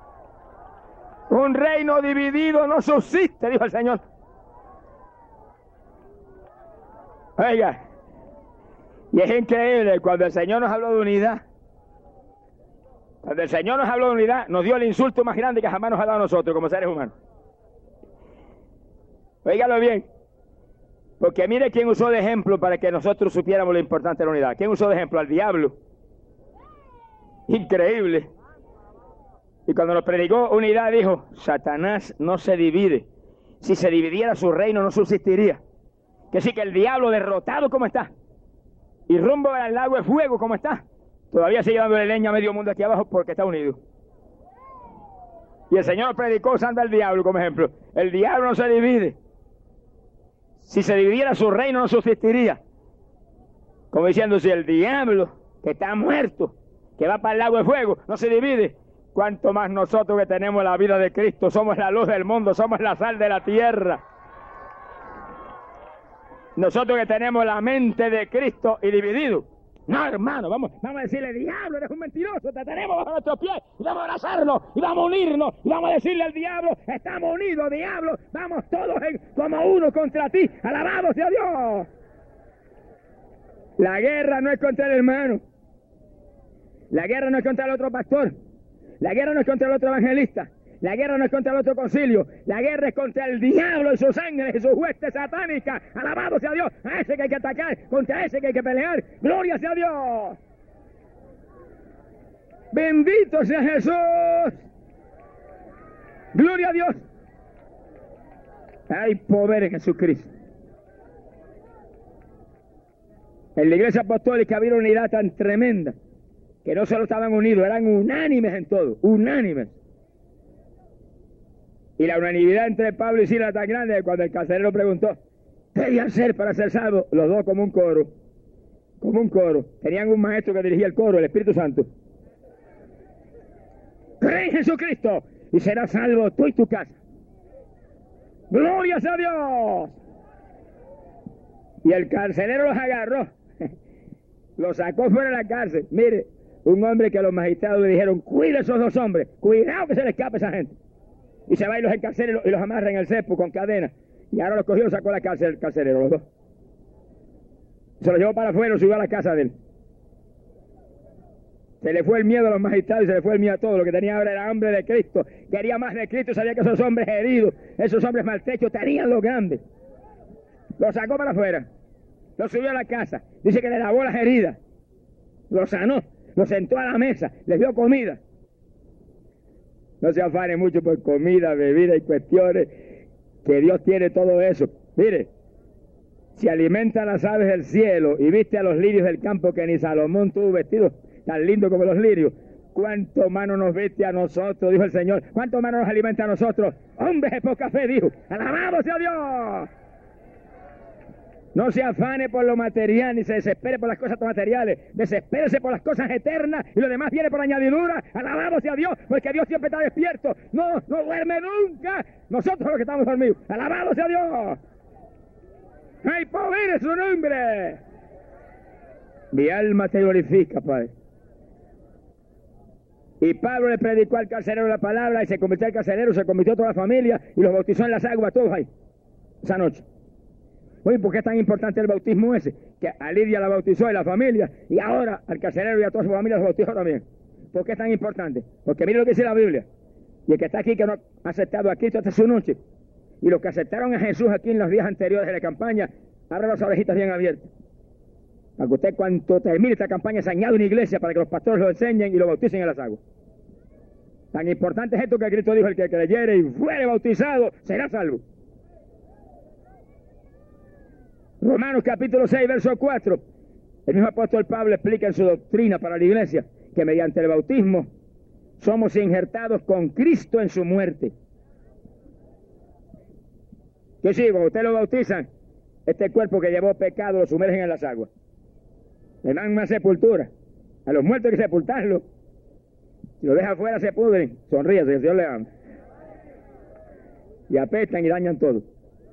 Un reino dividido no subsiste, dijo el Señor. Oiga, y es increíble, cuando el Señor nos habló de unidad, cuando el Señor nos habló de unidad, nos dio el insulto más grande que jamás nos ha dado a nosotros como seres humanos. Óigalo bien. Porque mire quién usó de ejemplo para que nosotros supiéramos lo importante de la unidad. ¿Quién usó de ejemplo? Al diablo. Increíble. Y cuando nos predicó unidad dijo, Satanás no se divide. Si se dividiera su reino no subsistiría. Que sí, que el diablo derrotado como está, y rumbo al lago de fuego como está, todavía sigue dándole leña a medio mundo aquí abajo porque está unido. Y el Señor predicó usando al diablo como ejemplo. El diablo no se divide. Si se dividiera su reino no subsistiría. Como diciendo, si el diablo, que está muerto, que va para el lago de fuego, no se divide, cuanto más nosotros que tenemos la vida de Cristo, somos la luz del mundo, somos la sal de la tierra. Nosotros que tenemos la mente de Cristo y dividido. No, hermano, vamos, vamos a decirle, diablo, eres un mentiroso, te tenemos bajo nuestros pies, y vamos a abrazarnos, y vamos a unirnos, y vamos a decirle al diablo, estamos unidos, diablo, vamos todos en, como uno contra ti, alabado sea Dios. La guerra no es contra el hermano, la guerra no es contra el otro pastor, la guerra no es contra el otro evangelista, la guerra no es contra el otro concilio, la guerra es contra el diablo y sus ángeles y sus huestes satánicas. Alabado sea Dios, a ese que hay que atacar, contra ese que hay que pelear. Gloria sea Dios. Bendito sea Jesús. Gloria a Dios. Hay poder en Jesucristo. En la iglesia apostólica había una unidad tan tremenda que no solo estaban unidos, eran unánimes en todo, unánimes. Y la unanimidad entre Pablo y Silas era tan grande que cuando el carcelero preguntó, ¿qué debían hacer para ser salvos? Los dos como un coro, como un coro. Tenían un maestro que dirigía el coro, el Espíritu Santo. Cree en Jesucristo y serás salvo tú y tu casa. ¡Gloria a Dios! Y el carcelero los agarró, los sacó fuera de la cárcel. Mire, un hombre que a los magistrados le dijeron, cuida a esos dos hombres, cuidado que se le escape esa gente. Y se va y los encarcela y los, y los amarra en el cepo con cadenas. Y ahora los cogió y los sacó a la cárcel el carcelero, los dos. Se los llevó para afuera y los subió a la casa de él. Se le fue el miedo a los magistrados y se le fue el miedo a todo. Lo que tenía ahora era hambre de Cristo. Quería más de Cristo y sabía que esos hombres heridos, esos hombres maltrechos, tenían lo grande. Los sacó para afuera. Los subió a la casa. Dice que le lavó las heridas. Los sanó. Los sentó a la mesa. Les dio comida. No se afane mucho por comida, bebida y cuestiones, que Dios tiene todo eso. Mire, si alimenta a las aves del cielo y viste a los lirios del campo, que ni Salomón tuvo vestidos tan lindos como los lirios, ¿cuánto más no nos viste a nosotros? Dijo el Señor. ¿Cuánto más no nos alimenta a nosotros? Hombres de poca fe, dijo. ¡Alabado sea Dios! No se afane por lo material, ni se desespere por las cosas materiales. Desespérese por las cosas eternas y lo demás viene por añadidura. Alabado sea Dios, porque Dios siempre está despierto. No, no duerme nunca. Nosotros los que estamos dormidos. Alabado sea Dios. ¡Hay poder en su nombre! Mi alma te glorifica, Padre. Y Pablo le predicó al carcelero la palabra y se convirtió al carcelero, se convirtió toda la familia y los bautizó en las aguas, todos ahí, esa noche. Oye, ¿por qué es tan importante el bautismo ese? Que a Lidia la bautizó y la familia, y ahora al carcelero y a toda su familia los bautizó también. ¿Por qué es tan importante? Porque mire lo que dice la Biblia. Y el que está aquí que no ha aceptado a Cristo hasta su noche, y los que aceptaron a Jesús aquí en los días anteriores de la campaña, abran las orejitas bien abiertas. Para que usted cuando termine esta campaña se añade una iglesia para que los pastores lo enseñen y lo bauticen en las aguas. Tan importante es esto que Cristo dijo, el que creyere y fuere bautizado será salvo. Romanos capítulo seis, verso cuatro. El mismo apóstol Pablo explica en su doctrina para la iglesia que mediante el bautismo somos injertados con Cristo en su muerte. Que sí, cuando usted lo bautizan, este cuerpo que llevó pecado lo sumergen en las aguas. Le dan una sepultura. A los muertos hay que sepultarlo. Si lo deja afuera se pudren. Sonríe, que el Señor le ama. Y apestan y dañan todo.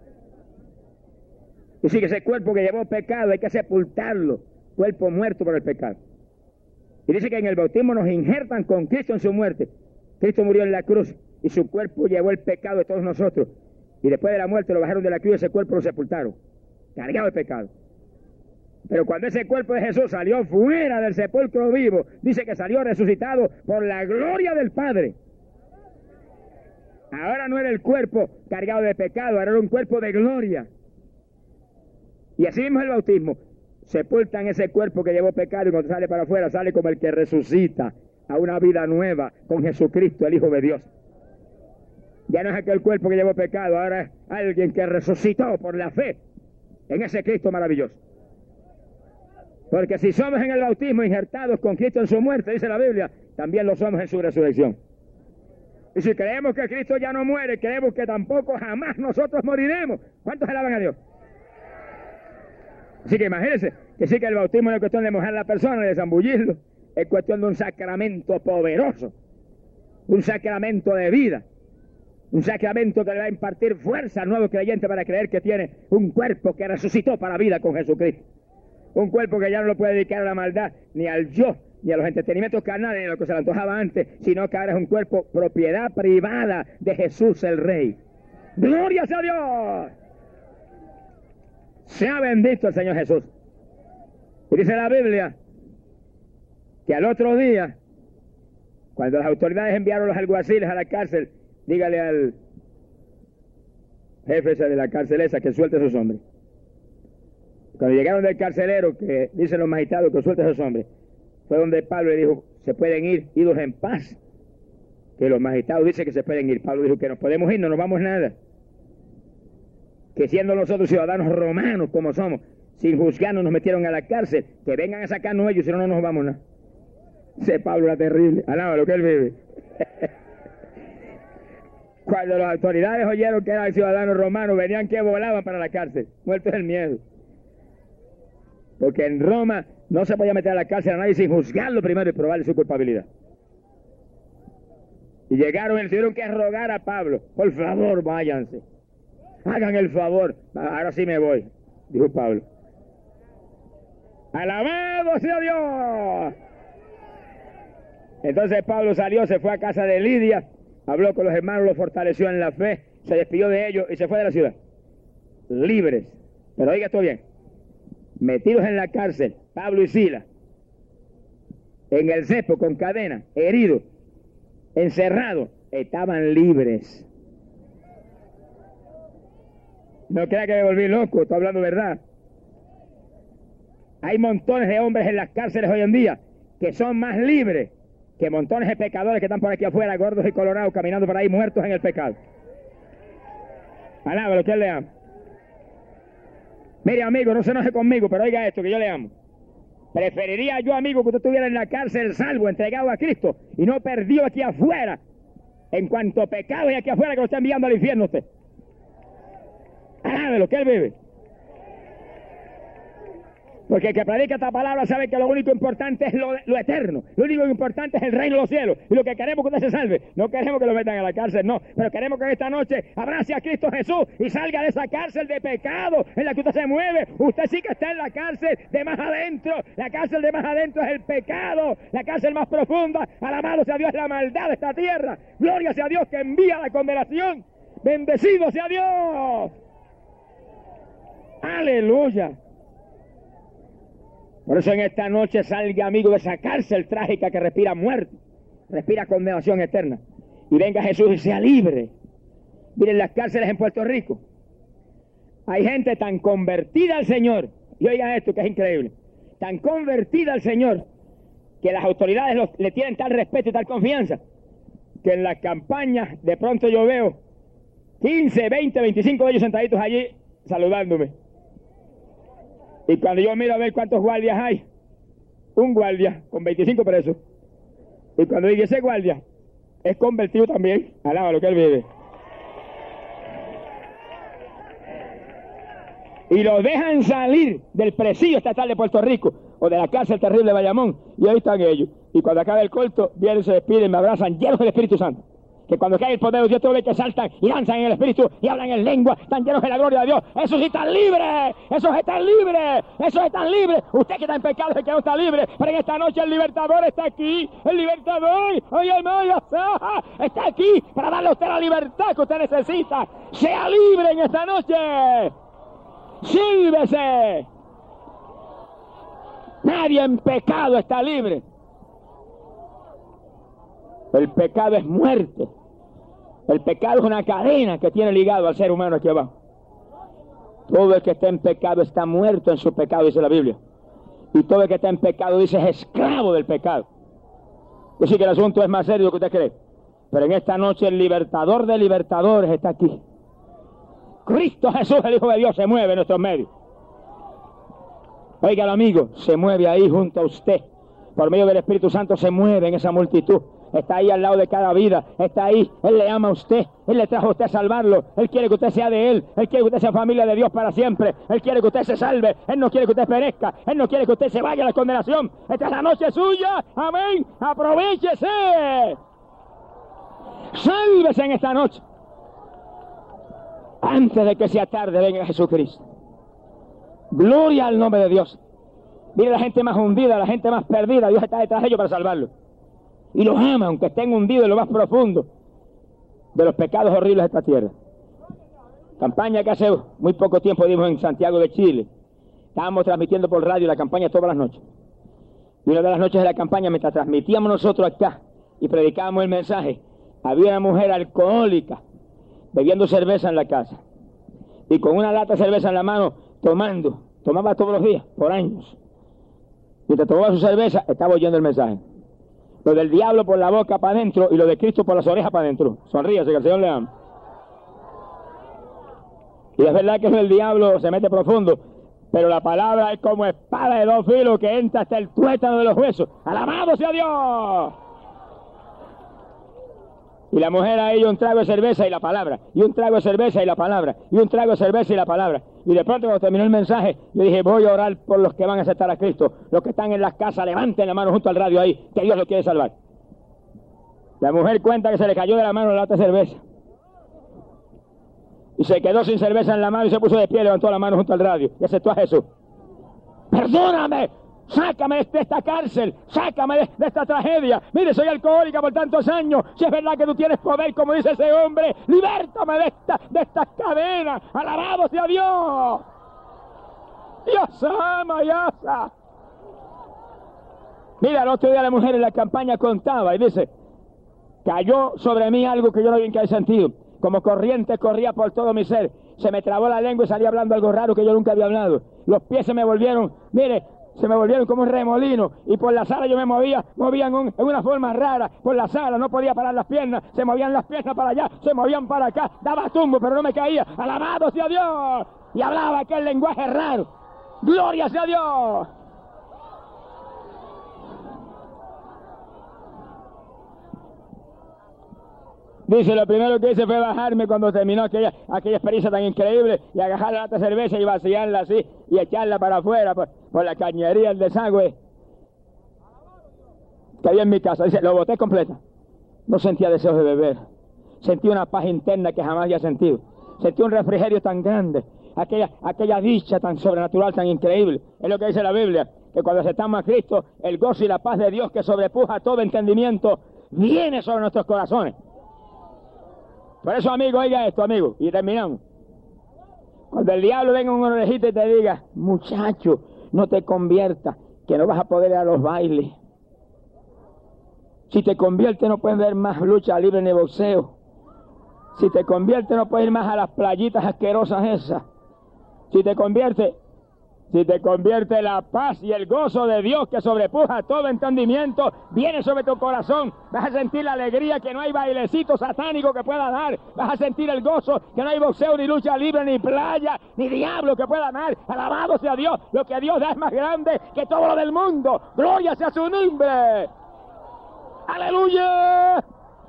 Y sí, que ese cuerpo que llevó pecado hay que sepultarlo. Cuerpo muerto por el pecado. Y dice que en el bautismo nos injertan con Cristo en su muerte. Cristo murió en la cruz y su cuerpo llevó el pecado de todos nosotros. Y después de la muerte lo bajaron de la cruz y ese cuerpo lo sepultaron. Cargado de pecado. Pero cuando ese cuerpo de Jesús salió fuera del sepulcro vivo, dice que salió resucitado por la gloria del Padre. Ahora no era el cuerpo cargado de pecado, ahora era un cuerpo de gloria. Y así mismo el bautismo. Sepultan ese cuerpo que llevó pecado y cuando sale para afuera sale como el que resucita a una vida nueva con Jesucristo, el Hijo de Dios. Ya no es aquel cuerpo que llevó pecado, ahora es alguien que resucitó por la fe en ese Cristo maravilloso. Porque si somos en el bautismo injertados con Cristo en su muerte, dice la Biblia, también lo somos en su resurrección. Y si creemos que Cristo ya no muere, creemos que tampoco jamás nosotros moriremos. ¿Cuántos alaban a Dios? Así que imagínense que sí que el bautismo no es cuestión de mojar a la persona, de zambullirlo, es cuestión de un sacramento poderoso, un sacramento de vida, un sacramento que le va a impartir fuerza al nuevo creyente para creer que tiene un cuerpo que resucitó para la vida con Jesucristo. Un cuerpo que ya no lo puede dedicar a la maldad, ni al yo, ni a los entretenimientos carnales, ni a lo que se le antojaba antes, sino que ahora es un cuerpo propiedad privada de Jesús el Rey. ¡Gloria a Dios! Sea bendito el Señor Jesús. Y dice la Biblia que al otro día, cuando las autoridades enviaron a los alguaciles a la cárcel, dígale al jefe ese de la cárcel esa que suelte a esos hombres. Cuando llegaron del carcelero, que dicen los magistrados que suelte a esos hombres, fue donde Pablo le dijo, se pueden ir, idos en paz. Que los magistrados dicen que se pueden ir. Pablo dijo que nos podemos ir, no nos vamos nada. Que siendo nosotros ciudadanos romanos como somos, sin juzgarnos nos metieron a la cárcel, que vengan a sacarnos ellos, si no, no nos vamos nada. Ese Pablo era terrible, alaba lo que él vive. Cuando las autoridades oyeron que eran ciudadanos romanos, venían que volaban para la cárcel, muertos del miedo. Porque en Roma no se podía meter a la cárcel a nadie sin juzgarlo primero y probarle su culpabilidad. Y llegaron y tuvieron que rogar a Pablo, por favor, váyanse. Hagan el favor. Ahora sí me voy, dijo Pablo. ¡Alabado sea Dios! Entonces Pablo salió, se fue a casa de Lidia, habló con los hermanos, los fortaleció en la fe, se despidió de ellos y se fue de la ciudad. Libres. Pero oiga esto bien. Metidos en la cárcel, Pablo y Silas, en el cepo con cadena, heridos, encerrados, estaban libres. No crea que me volví loco, estoy hablando verdad. Hay montones de hombres en las cárceles hoy en día que son más libres que montones de pecadores que están por aquí afuera, gordos y colorados, caminando por ahí muertos en el pecado. Alaba lo que él le ama. Mire, amigo, no se enoje conmigo, pero oiga esto, que yo le amo. Preferiría yo, amigo, que usted estuviera en la cárcel salvo, entregado a Cristo, y no perdido aquí afuera, en cuanto pecado y aquí afuera que lo está enviando al infierno usted. Alabe lo que él vive. Porque el que predica esta palabra sabe que lo único importante es lo, lo eterno. Lo único importante es el reino de los cielos. Y lo que queremos es que usted se salve. No queremos que lo metan a la cárcel, no. Pero queremos que esta noche abrace a Cristo Jesús y salga de esa cárcel de pecado en la que usted se mueve. Usted sí que está en la cárcel de más adentro. La cárcel de más adentro es el pecado. La cárcel más profunda, alabado sea Dios, es la maldad de esta tierra. Gloria sea Dios que envía la condenación. Bendecido sea Dios. Aleluya. Por eso en esta noche salga, amigo, de esa cárcel trágica que respira muerte, respira condenación eterna. Y venga Jesús y sea libre. Miren las cárceles en Puerto Rico. Hay gente tan convertida al Señor, y oigan esto que es increíble, tan convertida al Señor, que las autoridades los, le tienen tal respeto y tal confianza, que en las campañas de pronto yo veo quince, veinte, veinticinco de ellos sentaditos allí saludándome. Y cuando yo miro a ver cuántos guardias hay, un guardia con veinticinco presos. Y cuando digo ese guardia, es convertido también, alaba lo que él vive. Y los dejan salir del presidio estatal de Puerto Rico, o de la cárcel terrible de Bayamón, y ahí están ellos. Y cuando acaba el corto, vienen, se despiden, me abrazan, llenos del Espíritu Santo. Que cuando cae el poder de Dios, todo ve que saltan y danzan en el Espíritu y hablan en lengua, están llenos de la gloria de Dios. Esos sí están libres, esos están libres, esos están libres. Usted que está en pecado es el que no está libre, pero en esta noche el libertador está aquí, el libertador, oye hermano, está aquí para darle a usted la libertad que usted necesita. Sea libre en esta noche, sírvese. Nadie en pecado está libre. El pecado es muerte. El pecado es una cadena que tiene ligado al ser humano aquí abajo. Todo el que está en pecado está muerto en su pecado, dice la Biblia. Y todo el que está en pecado, dice, es esclavo del pecado. Yo sé que el asunto es más serio de lo que usted cree. Pero en esta noche el libertador de libertadores está aquí. Cristo Jesús, el Hijo de Dios, se mueve en nuestros medios. Oiga, amigo, se mueve ahí junto a usted. Por medio del Espíritu Santo se mueve en esa multitud. Está ahí al lado de cada vida, está ahí, Él le ama a usted, Él le trajo a usted a salvarlo, Él quiere que usted sea de Él, Él quiere que usted sea familia de Dios para siempre, Él quiere que usted se salve, Él no quiere que usted perezca, Él no quiere que usted se vaya a la condenación. Esta es la noche suya, amén, aprovéchese, sálvese en esta noche, antes de que sea tarde. Venga Jesucristo, gloria al nombre de Dios. Mire la gente más hundida, la gente más perdida, Dios está detrás de ellos para salvarlo. Y los ama, aunque estén hundidos en lo más profundo de los pecados horribles de esta tierra. Campaña que hace muy poco tiempo dimos en Santiago de Chile. Estábamos transmitiendo por radio la campaña todas las noches. Y una de las noches de la campaña, mientras transmitíamos nosotros acá y predicábamos el mensaje, había una mujer alcohólica bebiendo cerveza en la casa. Y con una lata de cerveza en la mano, tomando. Tomaba todos los días, por años. Mientras tomaba su cerveza, estaba oyendo el mensaje. Lo del diablo por la boca para adentro y lo de Cristo por las orejas para adentro. Sonríase, que el Señor le ama. Y es verdad que el diablo se mete profundo, pero la palabra es como espada de dos filos que entra hasta el tuétano de los huesos. ¡Alabado sea Dios! Y la mujer ahí, un trago de cerveza y la palabra, y un trago de cerveza y la palabra, y un trago de cerveza y la palabra. Y de pronto cuando terminó el mensaje, yo dije, voy a orar por los que van a aceptar a Cristo. Los que están en las casas, levanten la mano junto al radio ahí, que Dios los quiere salvar. La mujer cuenta que se le cayó de la mano la lata de cerveza. Y se quedó sin cerveza en la mano y se puso de pie, levantó la mano junto al radio y aceptó a Jesús. ¡Perdóname! Sácame de esta cárcel, sácame de, de esta tragedia. Mire, soy alcohólica por tantos años. Si es verdad que tú tienes poder, como dice ese hombre, libértame de esta, de estas cadenas. Alabado sea Dios. Dios ama, Dios ama. Mira, el otro día la mujer en la campaña contaba y dice, cayó sobre mí algo que yo no vi en qué sentido. Como corriente corría por todo mi ser. Se me trabó la lengua y salí hablando algo raro que yo nunca había hablado. Los pies se me volvieron, mire, se me volvieron como un remolino, y por la sala yo me movía, movían un, en una forma rara, por la sala no podía parar las piernas, se movían las piernas para allá, se movían para acá, daba tumbo pero no me caía, alabado sea Dios, y hablaba aquel lenguaje raro, gloria sea Dios. Dice, lo primero que hice fue bajarme cuando terminó aquella, aquella experiencia tan increíble y agarrar la lata de cerveza y vaciarla así y echarla para afuera por, por la cañería, el desagüe que había en mi casa. Dice, lo boté completa. No sentía deseos de beber. Sentí una paz interna que jamás había sentido. Sentí un refrigerio tan grande. Aquella, aquella dicha tan sobrenatural, tan increíble. Es lo que dice la Biblia, que cuando aceptamos a Cristo, el gozo y la paz de Dios que sobrepuja todo entendimiento, viene sobre nuestros corazones. Por eso, amigo, oiga esto, amigo, y terminamos. Cuando el diablo venga un orejito y te diga, muchacho, no te conviertas, que no vas a poder ir a los bailes. Si te conviertes no puedes ver más lucha libre ni boxeo. Si te conviertes no puedes ir más a las playitas asquerosas esas. Si te conviertes, si te convierte la paz y el gozo de Dios que sobrepuja todo entendimiento, viene sobre tu corazón. Vas a sentir la alegría que no hay bailecito satánico que pueda dar. Vas a sentir el gozo que no hay boxeo, ni lucha libre, ni playa, ni diablo que pueda dar. Alabado sea Dios. Lo que Dios da es más grande que todo lo del mundo. Gloria sea su nombre. ¡Aleluya!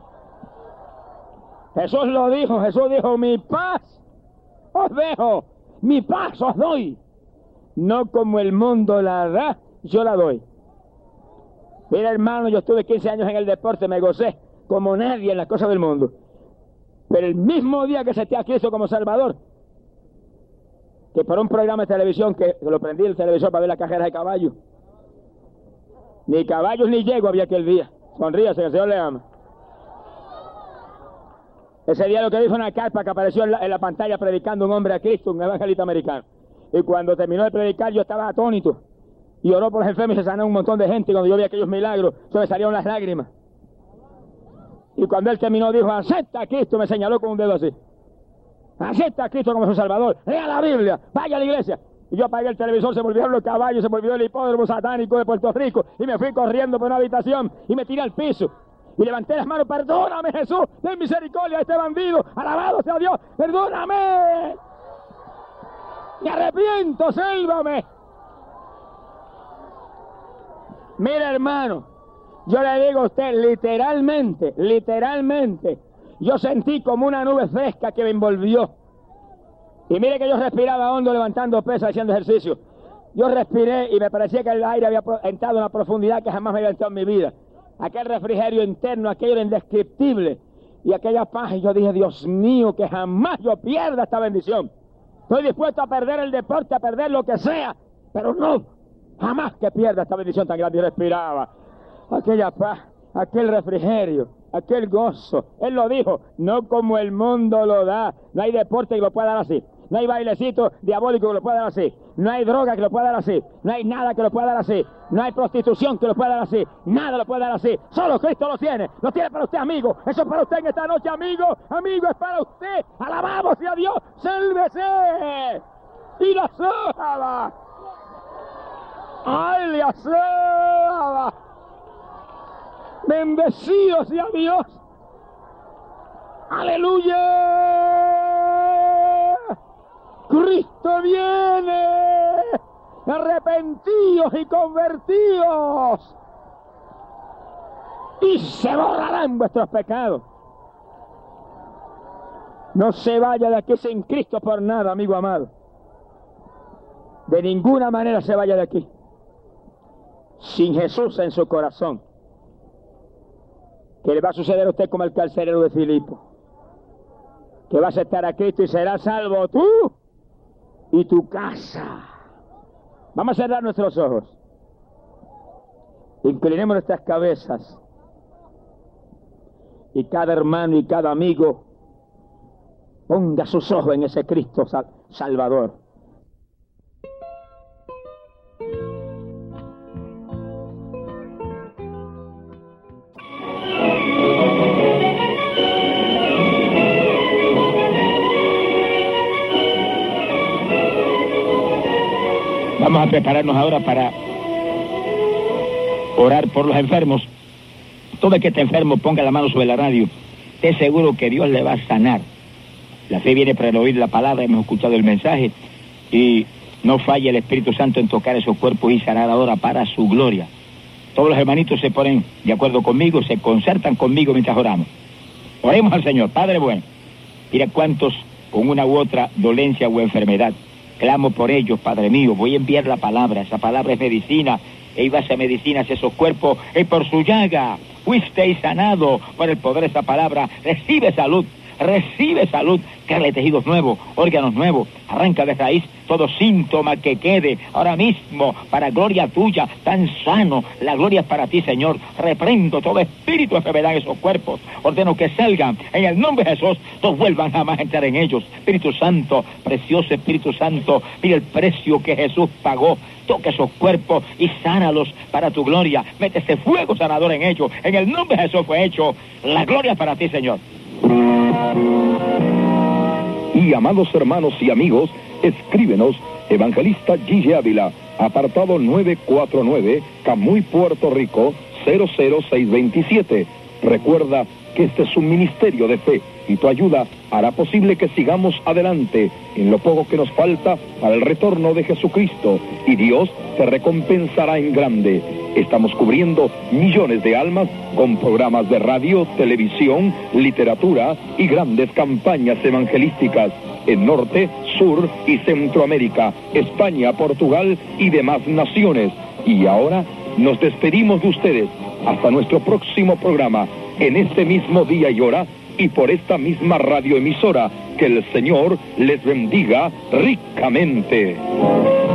Jesús lo dijo. Jesús dijo, mi paz os dejo, mi paz os doy. No como el mundo la da, yo la doy. Mira, hermano, yo estuve quince años en el deporte, me gocé como nadie en las cosas del mundo. Pero el mismo día que acepté a Cristo como Salvador, que por un programa de televisión, que lo prendí el televisor para ver las carreras de caballos, ni caballos ni yegua había aquel día. Sonríase, que el Señor le ama. Ese día lo que dijo una carpa que apareció en la, en la pantalla predicando un hombre a Cristo, un evangelista americano. Y cuando terminó de predicar yo estaba atónito. Y oró por los enfermos y se sanó un montón de gente. Y cuando yo vi aquellos milagros, se me salieron las lágrimas. Y cuando él terminó dijo, acepta a Cristo, me señaló con un dedo así. Acepta a Cristo como su Salvador. Lea la Biblia, vaya a la iglesia. Y yo apagué el televisor, se volvieron los caballos, se volvió el hipódromo satánico de Puerto Rico. Y me fui corriendo por una habitación y me tiré al piso. Y levanté las manos, perdóname Jesús, ten misericordia a este bandido. Alabado sea Dios, perdóname. Me arrepiento, sálvame. Mire, hermano, yo le digo a usted, literalmente, literalmente, yo sentí como una nube fresca que me envolvió. Y mire que yo respiraba hondo levantando pesas, haciendo ejercicio. Yo respiré y me parecía que el aire había entrado en una profundidad que jamás me había entrado en mi vida. Aquel refrigerio interno, aquello era indescriptible. Y aquella paz, y yo dije, Dios mío, que jamás yo pierda esta bendición. Estoy dispuesto a perder el deporte, a perder lo que sea, pero no, jamás que pierda esta bendición tan grande. Y respiraba aquella paz, aquel refrigerio, aquel gozo. Él lo dijo, no como el mundo lo da. No hay deporte que lo pueda dar así. No hay bailecito diabólico que lo pueda dar así. No hay droga que lo pueda dar así. No hay nada que lo pueda dar así. No hay prostitución que lo pueda dar así. Nada lo puede dar así. Solo Cristo lo tiene. Lo tiene para usted, amigo. Eso es para usted en esta noche, amigo. Amigo, es para usted. Alabamos sea Dios. Sálvese. Y la salva. Ay, la salva. Bendecido sea Dios. Aleluya. Cristo viene, arrepentidos y convertidos, y se borrarán vuestros pecados. No se vaya de aquí sin Cristo por nada, amigo amado. De ninguna manera se vaya de aquí sin Jesús en su corazón. Que le va a suceder a usted como al carcelero de Filipo, que va a aceptar a Cristo y será salvo tú y tu casa. Vamos a cerrar nuestros ojos. Inclinemos nuestras cabezas. Y cada hermano y cada amigo ponga sus ojos en ese Cristo sal- Salvador. Vamos a prepararnos ahora para orar por los enfermos. Todo el que esté enfermo ponga la mano sobre la radio. Esté seguro que Dios le va a sanar. La fe viene para el oír la palabra, hemos escuchado el mensaje. Y no falle el Espíritu Santo en tocar esos cuerpos y sanar ahora para su gloria. Todos los hermanitos se ponen de acuerdo conmigo, se concertan conmigo mientras oramos. Oremos al Señor. Padre bueno, mira cuántos con una u otra dolencia o enfermedad Clamo por ellos, Padre mío. Voy a enviar la palabra. Esa palabra es medicina. E iba a ser medicina hacia esos cuerpos. Y por su llaga fuisteis sanado. Por el poder de esa palabra. Recibe salud. Recibe salud. Créale tejidos nuevos, órganos nuevos. Arranca de raíz todo síntoma que quede ahora mismo para gloria tuya, tan sano. La gloria es para ti, Señor. Reprendo todo espíritu de enfermedad en esos cuerpos. Ordeno que salgan en el nombre de Jesús. No vuelvan jamás a entrar en ellos. Espíritu Santo, precioso Espíritu Santo, mira el precio que Jesús pagó. Toca esos cuerpos y sánalos para tu gloria. Mete ese fuego sanador en ellos. En el nombre de Jesús fue hecho. La gloria es para ti, Señor. Y amados hermanos y amigos, escríbenos, Evangelista Guille Ávila, apartado nueve cuatro nueve, Camuy, Puerto Rico, cero cero seis veintisiete. Recuerda que este es un ministerio de fe y tu ayuda hará posible que sigamos adelante en lo poco que nos falta para el retorno de Jesucristo, y Dios te recompensará en grande. Estamos cubriendo millones de almas con programas de radio, televisión, literatura y grandes campañas evangelísticas en Norte, Sur y Centroamérica, España, Portugal y demás naciones. Y ahora nos despedimos de ustedes hasta nuestro próximo programa, en este mismo día y hora, y por esta misma radioemisora. Que el Señor les bendiga ricamente.